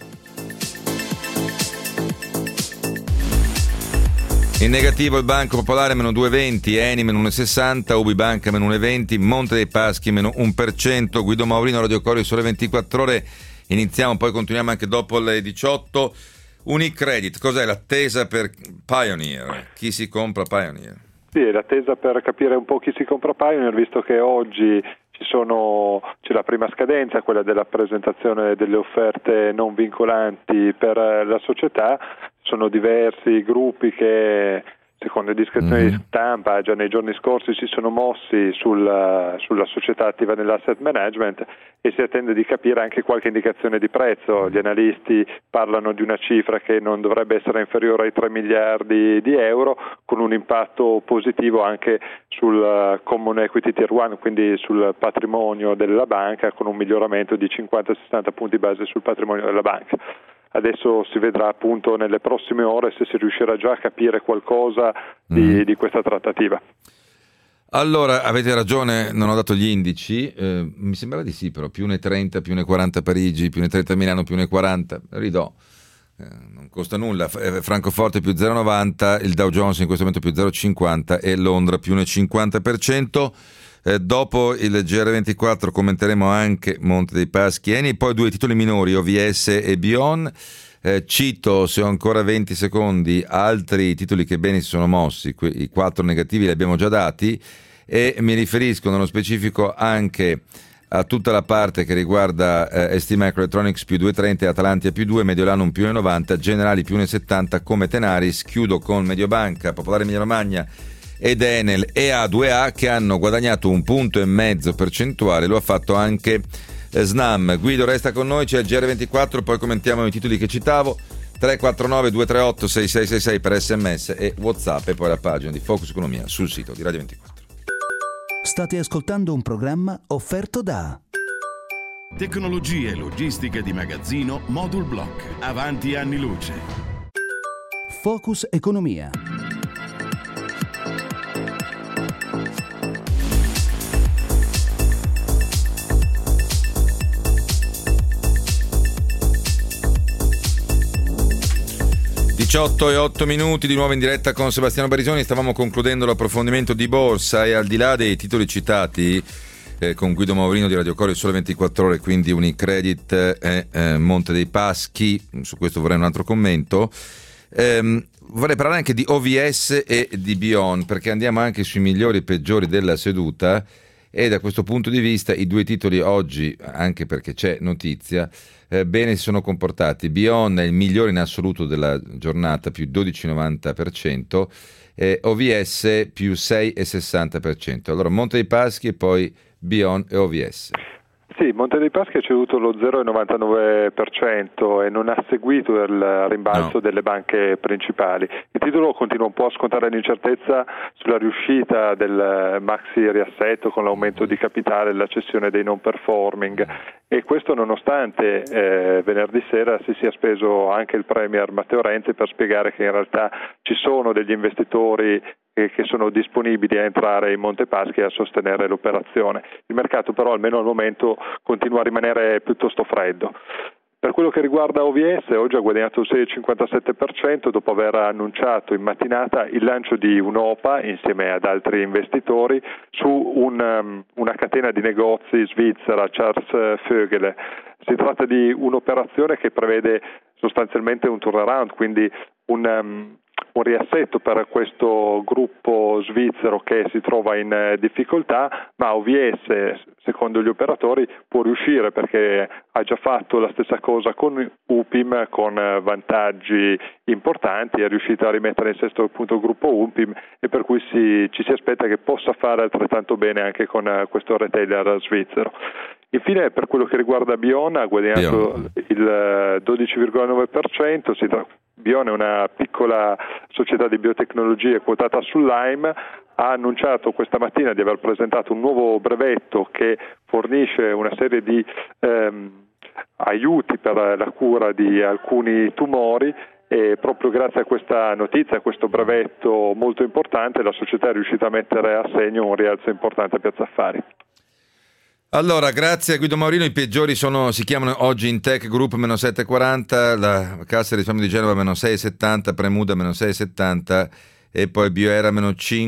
Speaker 2: In negativo il Banco Popolare meno 2,20, Eni meno 1,60, Ubibanca meno 1,20, Monte dei Paschi meno 1%, Guido Maurino, Radio Corio, Sole 24 Ore. Iniziamo, poi continuiamo anche dopo le 18. Unicredit, cos'è l'attesa per Pioneer? Chi si compra Pioneer?
Speaker 6: Sì, è l'attesa per capire un po' chi si compra Pioneer, visto che oggi c'è la prima scadenza, quella della presentazione delle offerte non vincolanti per la società. Sono diversi gruppi che, secondo indiscrezioni di stampa, già nei giorni scorsi si sono mossi sulla società attiva nell'asset management e si attende di capire anche qualche indicazione di prezzo. Gli analisti parlano di una cifra che non dovrebbe essere inferiore ai 3 miliardi di euro, con un impatto positivo anche sul Common Equity Tier 1, quindi sul patrimonio della banca, con un miglioramento di 50-60 punti base sul patrimonio della banca. Adesso si vedrà appunto nelle prossime ore se si riuscirà già a capire qualcosa di questa trattativa.
Speaker 2: Allora, avete ragione, non ho dato gli indici, mi sembra di sì, però più 1,30, più 1,40 Parigi, più 1,30 Milano, più 1,40, ridò, non costa nulla. Francoforte più 0,90, il Dow Jones in questo momento più 0,50 e Londra più 1,50%. Dopo il GR24 commenteremo anche Monte dei Paschi, Eni, poi due titoli minori, OVS e Bion. Cito, se ho ancora 20 secondi, altri titoli che bene si sono mossi, i 4 negativi li abbiamo già dati, e mi riferisco nello specifico anche a tutta la parte che riguarda ST Microelectronics più 2,30, Atalantia più 2, Mediolanum più 1,90, Generali più 1,70 come Tenaris. Chiudo con Mediobanca, Popolare Emilia Romagna ed Enel e A2A che hanno guadagnato 1,5 punti percentuale, lo ha fatto anche Snam. Guido resta con noi, c'è il GR24, poi commentiamo i titoli che citavo. 349 238 6666 per SMS e WhatsApp, e poi la pagina di Focus Economia sul sito di Radio 24.
Speaker 1: State ascoltando un programma offerto da
Speaker 4: Tecnologie e logistica di magazzino Modul Block. Avanti anni luce.
Speaker 1: Focus Economia.
Speaker 2: 18:08 di nuovo in diretta con Sebastiano Barisoni. Stavamo concludendo l'approfondimento di borsa e al di là dei titoli citati con Guido Maurino di Radio Corio Sole 24 Ore, quindi Unicredit e Monte dei Paschi, su questo vorrei un altro commento. Vorrei parlare anche di OVS e di Bion, perché andiamo anche sui migliori e peggiori della seduta, e da questo punto di vista i due titoli oggi, anche perché c'è notizia, bene si sono comportati. Bion è il migliore in assoluto della giornata, più 12,90%, OVS più 6,60%. Allora Monte dei Paschi e poi Bion e OVS.
Speaker 6: Sì, Monte dei Paschi ha ceduto lo 0,99% e non ha seguito il rimbalzo delle banche principali. Il titolo continua un po' a scontare l'incertezza sulla riuscita del maxi riassetto con l'aumento di capitale e la cessione dei non performing, e questo nonostante venerdì sera si sia speso anche il Premier Matteo Renzi per spiegare che in realtà ci sono degli investitori che sono disponibili a entrare in Monte Paschi e a sostenere l'operazione. Il mercato però almeno al momento continua a rimanere piuttosto freddo. Per quello che riguarda OVS, oggi ha guadagnato il 6,57% dopo aver annunciato in mattinata il lancio di un'OPA insieme ad altri investitori su una catena di negozi svizzera, Charles Vögele. Si tratta di un'operazione che prevede sostanzialmente un turnaround, quindi un riassetto per questo gruppo svizzero che si trova in difficoltà, ma OVS, secondo gli operatori, può riuscire perché ha già fatto la stessa cosa con UPIM con vantaggi importanti, è riuscita a rimettere in sesto appunto il gruppo UPIM, e per cui ci si aspetta che possa fare altrettanto bene anche con questo retailer svizzero. Infine, per quello che riguarda Bion, ha guadagnato il 12,9%. Bion è una piccola società di biotecnologie quotata sull'AIM, ha annunciato questa mattina di aver presentato un nuovo brevetto che fornisce una serie di aiuti per la cura di alcuni tumori, e proprio grazie a questa notizia, a questo brevetto molto importante, la società è riuscita a mettere a segno un rialzo importante a Piazza Affari.
Speaker 2: Allora, grazie a Guido Maurino. I peggiori si chiamano oggi Intech Group meno 7,40, la Cassa di risparmio di Genova meno 6,70, Premuda meno 6,70 e poi Bioera meno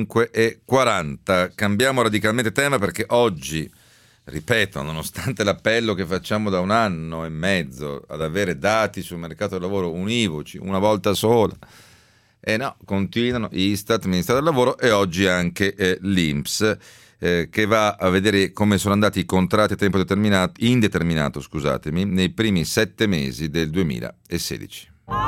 Speaker 2: 5,40. Cambiamo radicalmente tema perché oggi, ripeto, nonostante l'appello che facciamo da 1 anno e mezzo ad avere dati sul mercato del lavoro univoci, una volta sola, continuano Istat, Ministero del Lavoro e oggi anche l'INPS, che va a vedere come sono andati i contratti a tempo indeterminato, nei primi 7 mesi del 2016.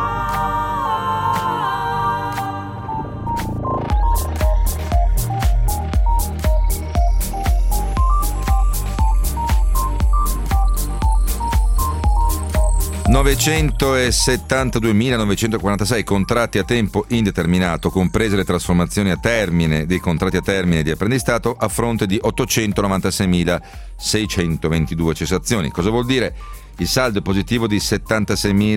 Speaker 2: $972.946 contratti a tempo indeterminato, comprese le trasformazioni a termine dei contratti a termine di apprendistato, a fronte di 896.622 cessazioni. Cosa vuol dire? Il saldo è positivo di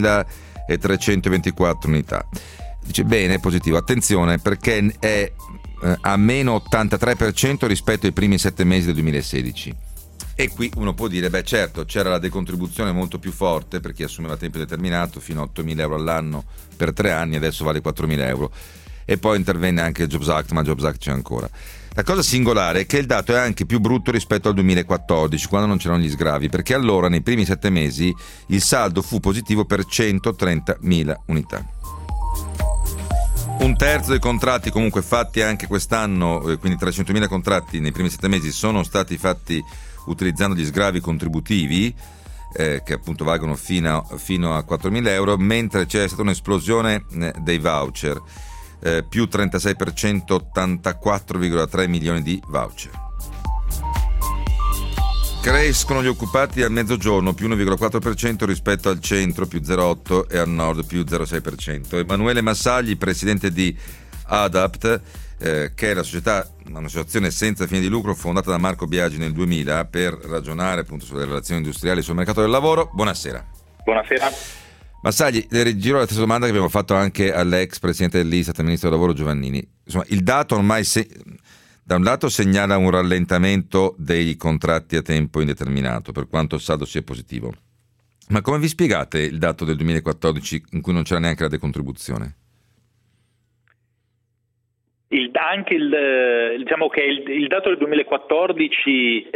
Speaker 2: 76.324 unità. Dice bene, è positivo. Attenzione, perché è a meno 83% rispetto ai primi 7 mesi del 2016. E qui uno può dire, beh certo, c'era la decontribuzione molto più forte per chi assumeva a tempo determinato fino a 8.000 euro all'anno per 3 anni, adesso vale 4.000 euro. E poi intervenne anche il Jobs Act, ma il Jobs Act c'è ancora. La cosa singolare è che il dato è anche più brutto rispetto al 2014, quando non c'erano gli sgravi, perché allora nei primi 7 mesi il saldo fu positivo per 130.000 unità. Un terzo dei contratti comunque fatti anche quest'anno, quindi 300.000 contratti nei primi 7 mesi, sono stati fatti utilizzando gli sgravi contributivi, che appunto valgono fino a 4.000 euro, mentre c'è stata un'esplosione dei voucher, più 36%, 84,3 milioni di voucher. Crescono gli occupati al mezzogiorno, più 1,4% rispetto al centro, più 0,8%, e al nord, più 0,6%. Emanuele Massagli, presidente di ADAPT, che è un'associazione senza fine di lucro fondata da Marco Biagi nel 2000 per ragionare appunto sulle relazioni industriali e sul mercato del lavoro. Buonasera.
Speaker 7: Buonasera.
Speaker 2: Massagli, le giro la stessa domanda che abbiamo fatto anche all'ex presidente dell'Istat, ministro del lavoro Giovannini. Insomma, il dato ormai da un lato segnala un rallentamento dei contratti a tempo indeterminato, per quanto il saldo sia positivo. Ma come vi spiegate il dato del 2014 in cui non c'era neanche la decontribuzione?
Speaker 7: Diciamo che il dato del 2014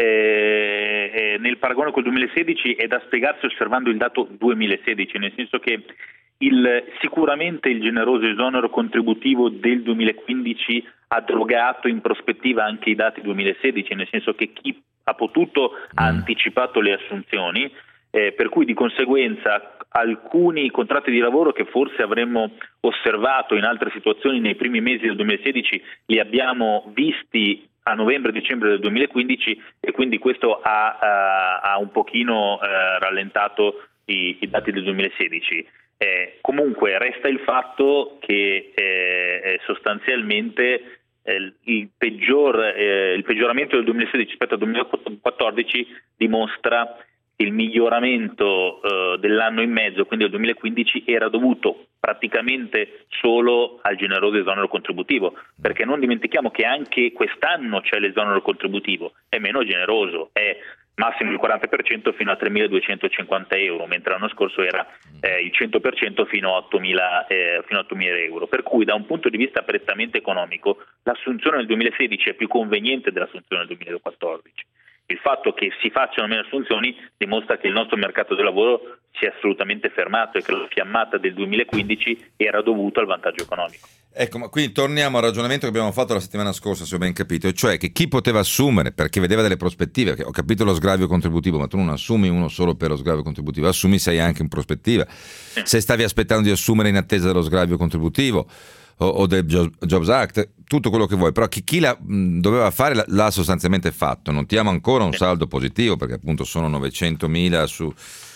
Speaker 7: nel paragone col 2016 è da spiegarsi osservando il dato 2016, nel senso che sicuramente il generoso esonero contributivo del 2015 ha drogato in prospettiva anche i dati 2016, nel senso che chi ha potuto ha anticipato le assunzioni, per cui di conseguenza alcuni contratti di lavoro che forse avremmo osservato in altre situazioni nei primi mesi del 2016 li abbiamo visti a novembre-dicembre del 2015, e quindi questo ha un pochino rallentato i dati del 2016. Comunque resta il fatto che sostanzialmente il peggioramento del 2016 rispetto al 2014 dimostra che il miglioramento dell'anno in mezzo, quindi del 2015, era dovuto praticamente solo al generoso esonero contributivo, perché non dimentichiamo che anche quest'anno c'è l'esonero contributivo, è meno generoso, è massimo il 40% fino a 3.250 euro, mentre l'anno scorso era il 100% fino a 8.000 euro. Per cui da un punto di vista prettamente economico l'assunzione nel 2016 è più conveniente dell'assunzione nel 2014. Il fatto che si facciano meno assunzioni dimostra che il nostro mercato del lavoro si è assolutamente fermato e che la fiammata del 2015 era dovuta al vantaggio economico.
Speaker 2: Ecco, ma quindi torniamo al ragionamento che abbiamo fatto la settimana scorsa, se ho ben capito, e cioè che chi poteva assumere perché vedeva delle prospettive, perché ho capito lo sgravio contributivo, ma tu non assumi uno solo per lo sgravio contributivo, assumi sei anche in prospettiva. Se stavi aspettando di assumere in attesa dello sgravio contributivo o del Jobs Act, tutto quello che vuoi, però chi doveva fare l'ha sostanzialmente fatto. Notiamo ancora un saldo positivo, perché appunto sono 900.000 su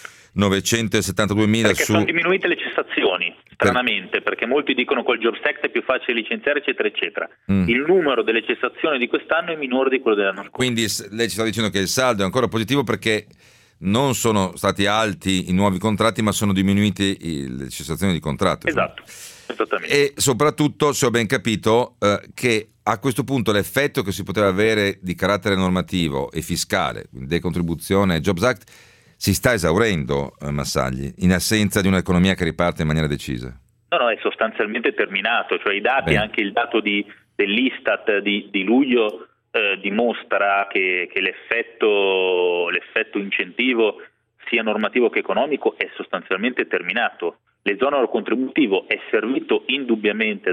Speaker 2: 972.000
Speaker 7: perché sono diminuite le cessazioni, stranamente, perché molti dicono col Jobs Act è più facile licenziare, eccetera eccetera. Il numero delle cessazioni di quest'anno è minore di quello dell'anno scorso. Quindi
Speaker 2: lei ci sta dicendo che il saldo è ancora positivo perché non sono stati alti i nuovi contratti, ma sono diminuite le cessazioni di contratto.
Speaker 7: Esatto. Esattamente.
Speaker 2: E soprattutto, se ho ben capito, che a questo punto l'effetto che si poteva avere di carattere normativo e fiscale, decontribuzione e Jobs Act, si sta esaurendo, Massagli, in assenza di un'economia che riparte in maniera decisa.
Speaker 7: No, è sostanzialmente terminato, cioè i dati, anche il dato dell'Istat di luglio dimostra che l'effetto incentivo sia normativo che economico è sostanzialmente terminato. L'esonero contributivo è servito indubbiamente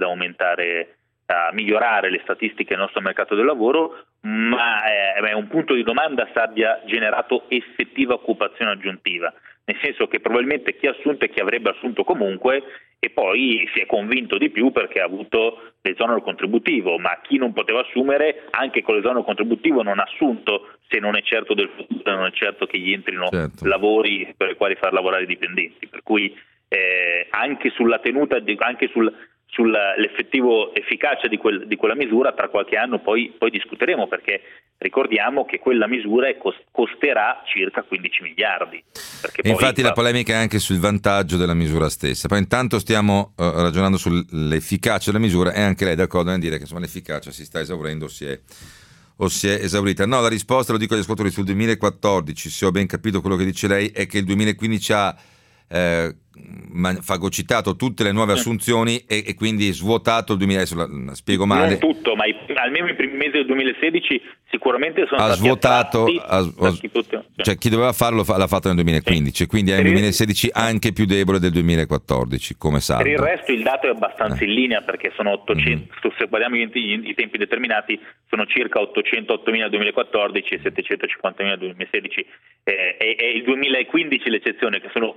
Speaker 7: a migliorare le statistiche del nostro mercato del lavoro, ma è un punto di domanda se abbia generato effettiva occupazione aggiuntiva, nel senso che probabilmente chi ha assunto e chi avrebbe assunto comunque, e poi si è convinto di più perché ha avuto l'esonero contributivo, ma chi non poteva assumere anche con l'esonero contributivo non ha assunto, se non è certo del futuro, non è certo che gli entrino lavori per i quali far lavorare i dipendenti, per cui anche sulla tenuta, anche sull'effettivo efficacia di quella misura tra qualche anno poi discuteremo, perché ricordiamo che quella misura costerà circa 15 miliardi.
Speaker 2: E infatti la polemica è anche sul vantaggio della misura stessa. Poi intanto stiamo ragionando sull'efficacia della misura, e anche lei è d'accordo nel dire che insomma l'efficacia si sta esaurendo o si è esaurita. No, la risposta, lo dico agli ascoltatori, sul 2014, se ho ben capito quello che dice lei, è che il 2015 ha fagocitato tutte le nuove assunzioni e quindi svuotato il 2000, adesso la spiego male.
Speaker 7: Non tutto, ma almeno i primi mesi del 2016 sicuramente sono stati
Speaker 2: svuotato,
Speaker 7: cioè
Speaker 2: chi doveva farlo l'ha fatto nel 2015, quindi è nel 2016 anche più debole del 2014 come saldo.
Speaker 7: Per il resto il dato è abbastanza in linea, perché sono 800, se guardiamo i tempi determinati, sono circa 808.000 nel 2014 e 750.000 nel 2016. È il 2015 l'eccezione, che sono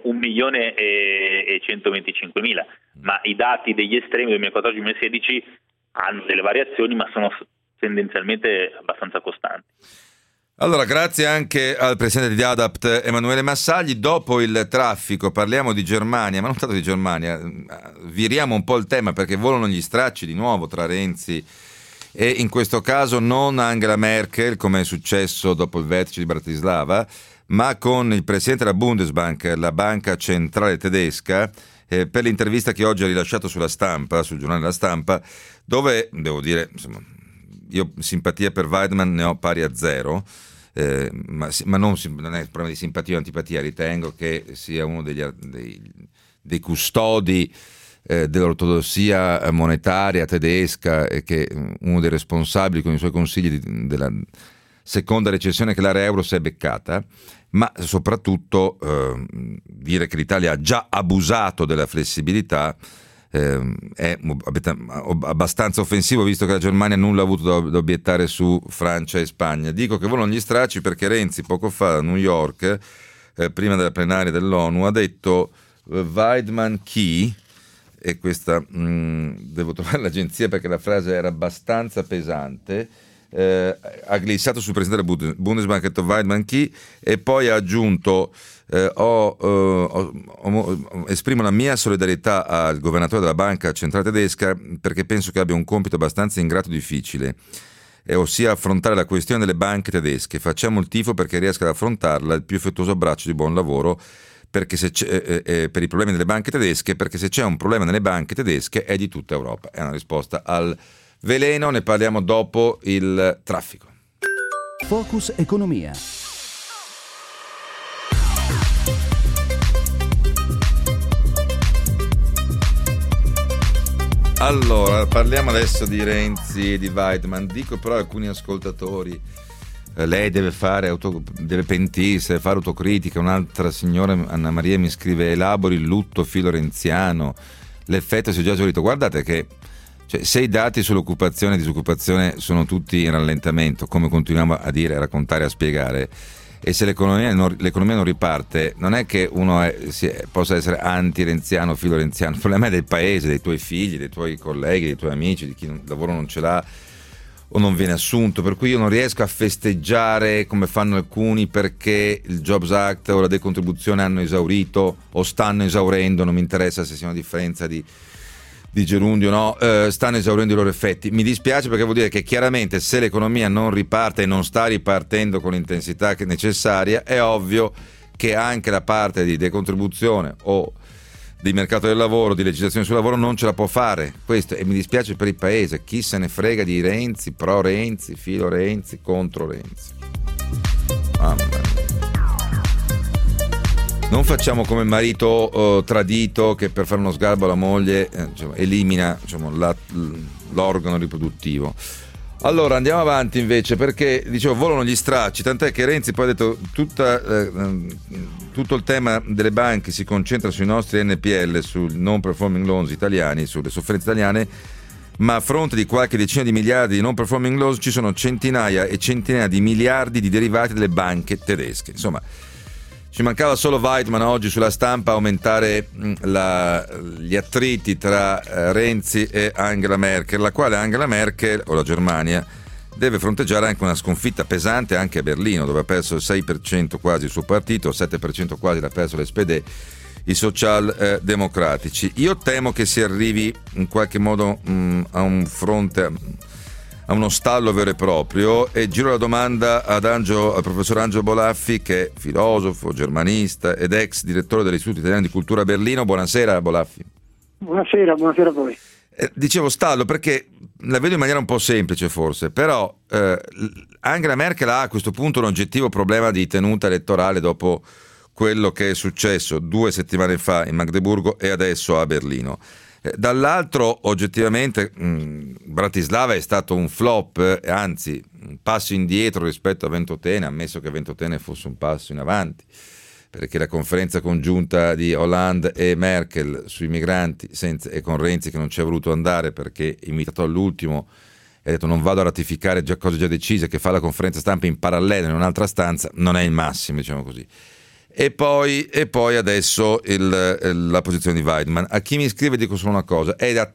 Speaker 7: 1.125.000, ma i dati degli estremi 2014-2016 hanno delle variazioni, ma sono tendenzialmente abbastanza costanti.
Speaker 2: Allora, grazie anche al presidente di ADAPT Emanuele Massagli. Dopo il traffico parliamo di Germania, ma non tanto di Germania, viriamo un po' il tema, perché volano gli stracci di nuovo tra Renzi e in questo caso non Angela Merkel, come è successo dopo il vertice di Bratislava, ma con il presidente della Bundesbank, la banca centrale tedesca, per l'intervista che oggi ha rilasciato sulla Stampa, sul giornale La Stampa, dove, devo dire, insomma, io simpatia per Weidmann ne ho pari a zero, ma non è un problema di simpatia o antipatia, ritengo che sia uno dei custodi dell'ortodossia monetaria tedesca, e che uno dei responsabili con i suoi consigli della seconda recessione che l'area euro si è beccata, ma soprattutto dire che l'Italia ha già abusato della flessibilità è abbastanza offensivo, visto che la Germania nulla ha avuto da obiettare su Francia e Spagna. Dico che volano gli stracci perché Renzi poco fa a New York, prima della plenaria dell'ONU, ha detto Weidmann chi, e questa devo trovare l'agenzia perché la frase era abbastanza pesante, ha glissato sul presidente della Bundesbank, ha detto Weidmann chi, e poi ha aggiunto esprimo la mia solidarietà al governatore della banca centrale tedesca, perché penso che abbia un compito abbastanza ingrato e difficile, ossia affrontare la questione delle banche tedesche. Facciamo il tifo perché riesca ad affrontarla. Il più affettuoso abbraccio di buon lavoro perché per i problemi delle banche tedesche, perché se c'è un problema nelle banche tedesche è di tutta Europa. È una risposta al veleno. Ne parliamo dopo il traffico.
Speaker 1: Focus Economia.
Speaker 2: Allora, parliamo adesso di Renzi e di Weidmann. Dico però a alcuni ascoltatori, lei deve pentirsi, deve fare autocritica. Un'altra signora, Anna Maria, mi scrive: elabori il lutto filo-renziano, l'effetto si è già esaurito. Guardate che se i dati sull'occupazione e disoccupazione sono tutti in rallentamento, come continuiamo a dire, a raccontare, a spiegare, e se l'economia non riparte, non è che uno possa essere anti-renziano, filo-renziano. Il problema è del paese, dei tuoi figli, dei tuoi colleghi, dei tuoi amici, di chi lavoro non ce l'ha o non viene assunto. Per cui io non riesco a festeggiare come fanno alcuni perché il Jobs Act o la decontribuzione hanno esaurito o stanno esaurendo, non mi interessa se sia una differenza di gerundio, no, stanno esaurendo i loro effetti. Mi dispiace, perché vuol dire che chiaramente se l'economia non riparte e non sta ripartendo con l'intensità che è necessaria, è ovvio che anche la parte di decontribuzione o di mercato del lavoro, di legislazione sul lavoro, non ce la può fare. Questo, e mi dispiace per il paese. Chi se ne frega di Renzi, pro Renzi, filo Renzi, contro Renzi. Mamma mia. Non facciamo come il marito tradito che per fare uno sgarbo alla moglie elimina l'organo riproduttivo. Allora andiamo avanti invece, perché dicevo volano gli stracci, tant'è che Renzi poi ha detto tutto il tema delle banche si concentra sui nostri NPL, sui non performing loans italiani, sulle sofferenze italiane, ma a fronte di qualche decina di miliardi di non performing loans ci sono centinaia e centinaia di miliardi di derivati delle banche tedesche. Insomma, ci mancava solo Weidmann oggi sulla Stampa aumentare gli attriti tra Renzi e Angela Merkel, la quale Angela Merkel, o la Germania, deve fronteggiare anche una sconfitta pesante anche a Berlino, dove ha perso il 6% quasi il suo partito, il 7% quasi l'ha perso l'SPD, i socialdemocratici. Io temo che si arrivi in qualche modo a un fronte, a uno stallo vero e proprio, e giro la domanda al professor Angelo Bolaffi, che è filosofo, germanista ed ex direttore dell'Istituto Italiano di Cultura a Berlino. Buonasera Bolaffi.
Speaker 8: Buonasera a voi.
Speaker 2: Dicevo stallo perché la vedo in maniera un po' semplice forse, però Angela Merkel ha a questo punto un oggettivo problema di tenuta elettorale dopo quello che è successo 2 settimane fa in Magdeburgo e adesso a Berlino. Dall'altro, oggettivamente, Bratislava è stato un flop, anzi un passo indietro rispetto a Ventotene, ammesso che Ventotene fosse un passo in avanti, perché la conferenza congiunta di Hollande e Merkel sui migranti e con Renzi che non ci è voluto andare perché invitato all'ultimo ha detto non vado a ratificare cose già decise, che fa la conferenza stampa in parallelo in un'altra stanza, non è il massimo, diciamo così. E poi adesso la posizione di Weidmann. A chi mi scrive dico solo una cosa: è da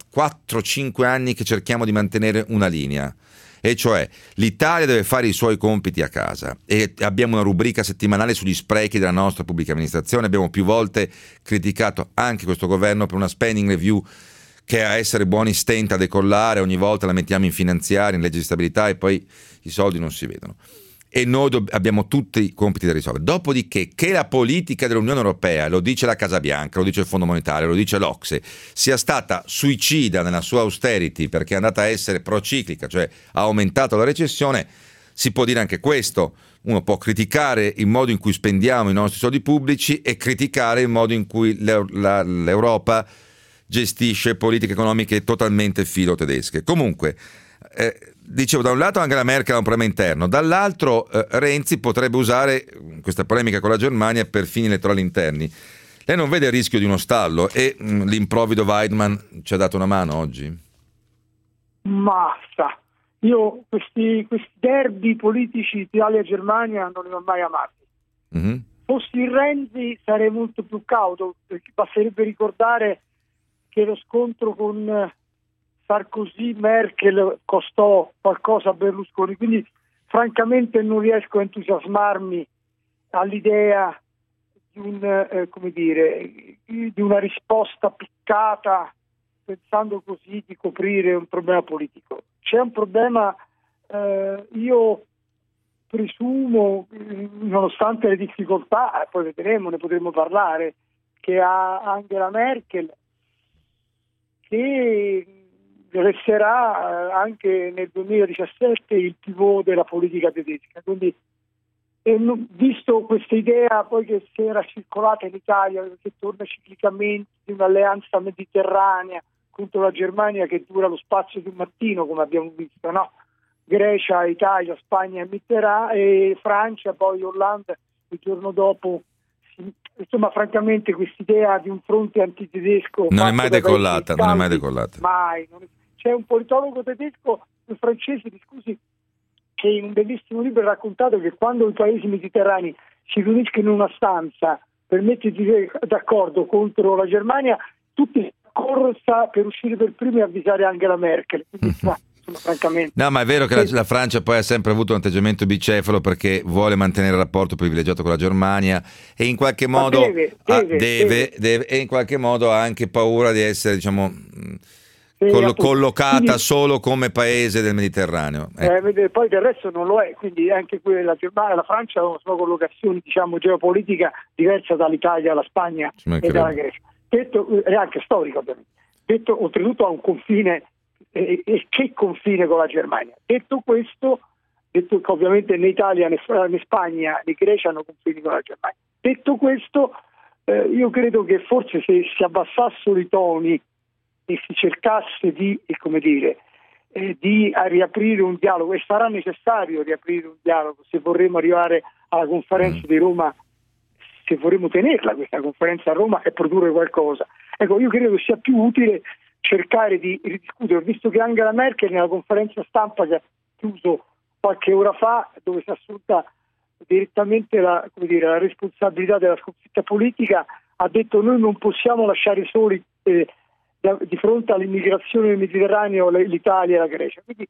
Speaker 2: 4-5 anni che cerchiamo di mantenere una linea, e cioè l'Italia deve fare i suoi compiti a casa, e abbiamo una rubrica settimanale sugli sprechi della nostra pubblica amministrazione. Abbiamo più volte criticato anche questo governo per una spending review che, a essere buoni, stenta a decollare, ogni volta la mettiamo in finanziaria, in legge di stabilità, e poi i soldi non si vedono. E noi abbiamo tutti i compiti da risolvere. Dopodiché, che la politica dell'Unione Europea, lo dice la Casa Bianca, lo dice il Fondo Monetario, lo dice l'Ocse, sia stata suicida nella sua austerity perché è andata a essere prociclica, cioè ha aumentato la recessione, si può dire anche questo. Uno può criticare il modo in cui spendiamo i nostri soldi pubblici e criticare il modo in cui l'Europa gestisce politiche economiche totalmente filo-tedesche. Comunque, dicevo, da un lato Angela Merkel ha un problema interno, dall'altro Renzi potrebbe usare questa polemica con la Germania per fini elettorali interni. Lei non vede il rischio di uno stallo? E l'improvvido Weidmann ci ha dato una mano oggi?
Speaker 8: Ma io questi derby politici Italia-Germania non li ho mai amati.
Speaker 2: Mm-hmm.
Speaker 8: Fossi in Renzi sarei molto più cauto, perché basterebbe ricordare che lo scontro con Sarkozy, Merkel costò qualcosa a Berlusconi, quindi francamente non riesco a entusiasmarmi all'idea di una risposta piccata, pensando così di coprire un problema politico. C'è un problema, io presumo, nonostante le difficoltà, poi vedremo, ne potremo parlare, che ha Angela Merkel, che resterà anche nel 2017 il pivot della politica tedesca. Quindi, visto questa idea poi che si era circolata in Italia, che torna ciclicamente, di un'alleanza mediterranea contro la Germania che dura lo spazio di un mattino, come abbiamo visto, no? Grecia, Italia, Spagna e Mitterrand, e Francia, poi Hollande il giorno dopo. Insomma, francamente quest'idea di un fronte antitedesco
Speaker 2: non è mai decollata.
Speaker 8: Mai. C'è un politologo tedesco, un francese, mi scusi, che in un bellissimo libro ha raccontato che quando i paesi mediterranei si riuniscono in una stanza per mettersi d'accordo contro la Germania, tutti corsa per uscire per primi e avvisare Angela Merkel. Quindi, insomma, francamente.
Speaker 2: No, ma è vero che la Francia poi ha sempre avuto un atteggiamento bicefalo, perché vuole mantenere il rapporto privilegiato con la Germania e in qualche modo deve e in qualche modo ha anche paura di essere, diciamo, collocata solo come paese del Mediterraneo.
Speaker 8: Poi del resto non lo è, quindi anche la Germania, la Francia sono collocazioni, diciamo, geopolitica diversa dall'Italia, dalla Spagna e dalla Grecia. Detto, è anche storico, ovviamente. Detto, oltretutto ha un confine, e che confine con la Germania. Detto questo, detto che ovviamente né Italia né Spagna né Grecia hanno confini con la Germania. Detto questo, io credo che forse se si abbassassero i toni e si cercasse di riaprire un dialogo, e sarà necessario riaprire un dialogo se vorremo arrivare alla conferenza di Roma, se vorremo tenerla questa conferenza a Roma e produrre qualcosa. Ecco, io credo sia più utile cercare di ridiscutere, visto che Angela Merkel nella conferenza stampa che ha chiuso qualche ora fa, dove si è assunta direttamente la responsabilità della sconfitta politica, ha detto: noi non possiamo lasciare soli di fronte all'immigrazione del Mediterraneo l'Italia e la Grecia. Quindi,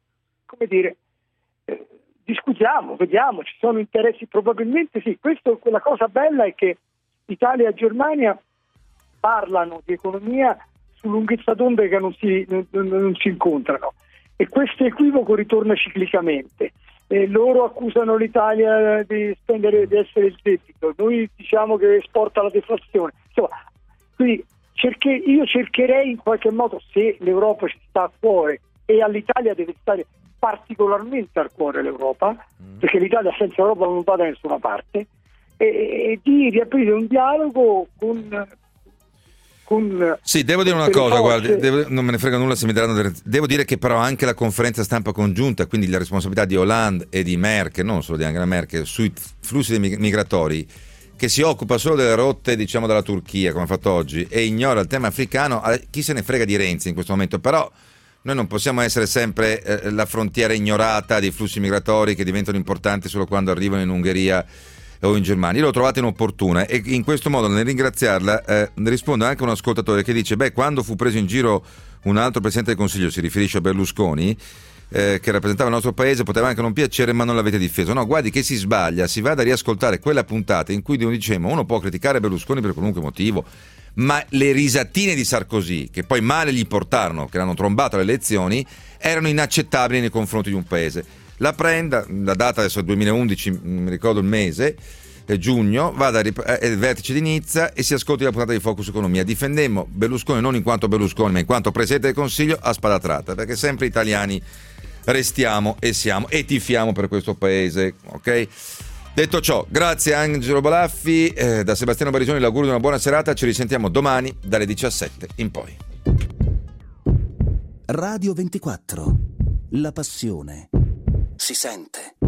Speaker 8: discutiamo, vediamo, ci sono interessi, probabilmente sì. Quella cosa bella è che Italia e Germania parlano di economia su lunghezza d'onda che non si incontrano, e questo equivoco ritorna ciclicamente. Loro accusano l'Italia di essere il debito, noi diciamo che esporta la deflazione. Insomma, quindi io cercherei in qualche modo, se l'Europa ci sta a cuore, e all'Italia deve stare particolarmente al cuore l'Europa, perché l'Italia senza Europa non va da nessuna parte, e di riaprire un dialogo con
Speaker 2: sì, devo dire una cosa, guardi, non me ne frega nulla se mi daranno devo dire che però anche la conferenza stampa congiunta, quindi la responsabilità di Hollande e di Merkel, non solo di Angela Merkel, sui flussi migratori, che si occupa solo delle rotte, diciamo, dalla Turchia, come ha fatto oggi, e ignora il tema africano, chi se ne frega di Renzi in questo momento. Però noi non possiamo essere sempre la frontiera ignorata dei flussi migratori che diventano importanti solo quando arrivano in Ungheria o in Germania. Io l'ho trovata inopportuna, e in questo modo, nel ringraziarla, risponde anche un ascoltatore che dice: quando fu preso in giro un altro Presidente del Consiglio, si riferisce a Berlusconi, che rappresentava il nostro paese, poteva anche non piacere, ma non l'avete difeso. No, guardi che si sbaglia, si vada a riascoltare quella puntata in cui dicevamo: uno può criticare Berlusconi per qualunque motivo, ma le risatine di Sarkozy, che poi male gli portarono, che l'hanno trombato alle elezioni, erano inaccettabili nei confronti di un paese. La prenda, la data adesso è 2011, mi ricordo il mese, giugno, vada al vertice di Nizza e si ascolti la puntata di Focus Economia. Difendemmo Berlusconi non in quanto Berlusconi, ma in quanto Presidente del Consiglio a spada tratta, perché sempre italiani restiamo e siamo e tifiamo per questo paese, ok? Detto ciò, grazie a Angelo Balaffi, da Sebastiano Barisoni l'augurio di una buona serata, ci risentiamo domani dalle 17 in poi.
Speaker 1: Radio 24, la passione si sente.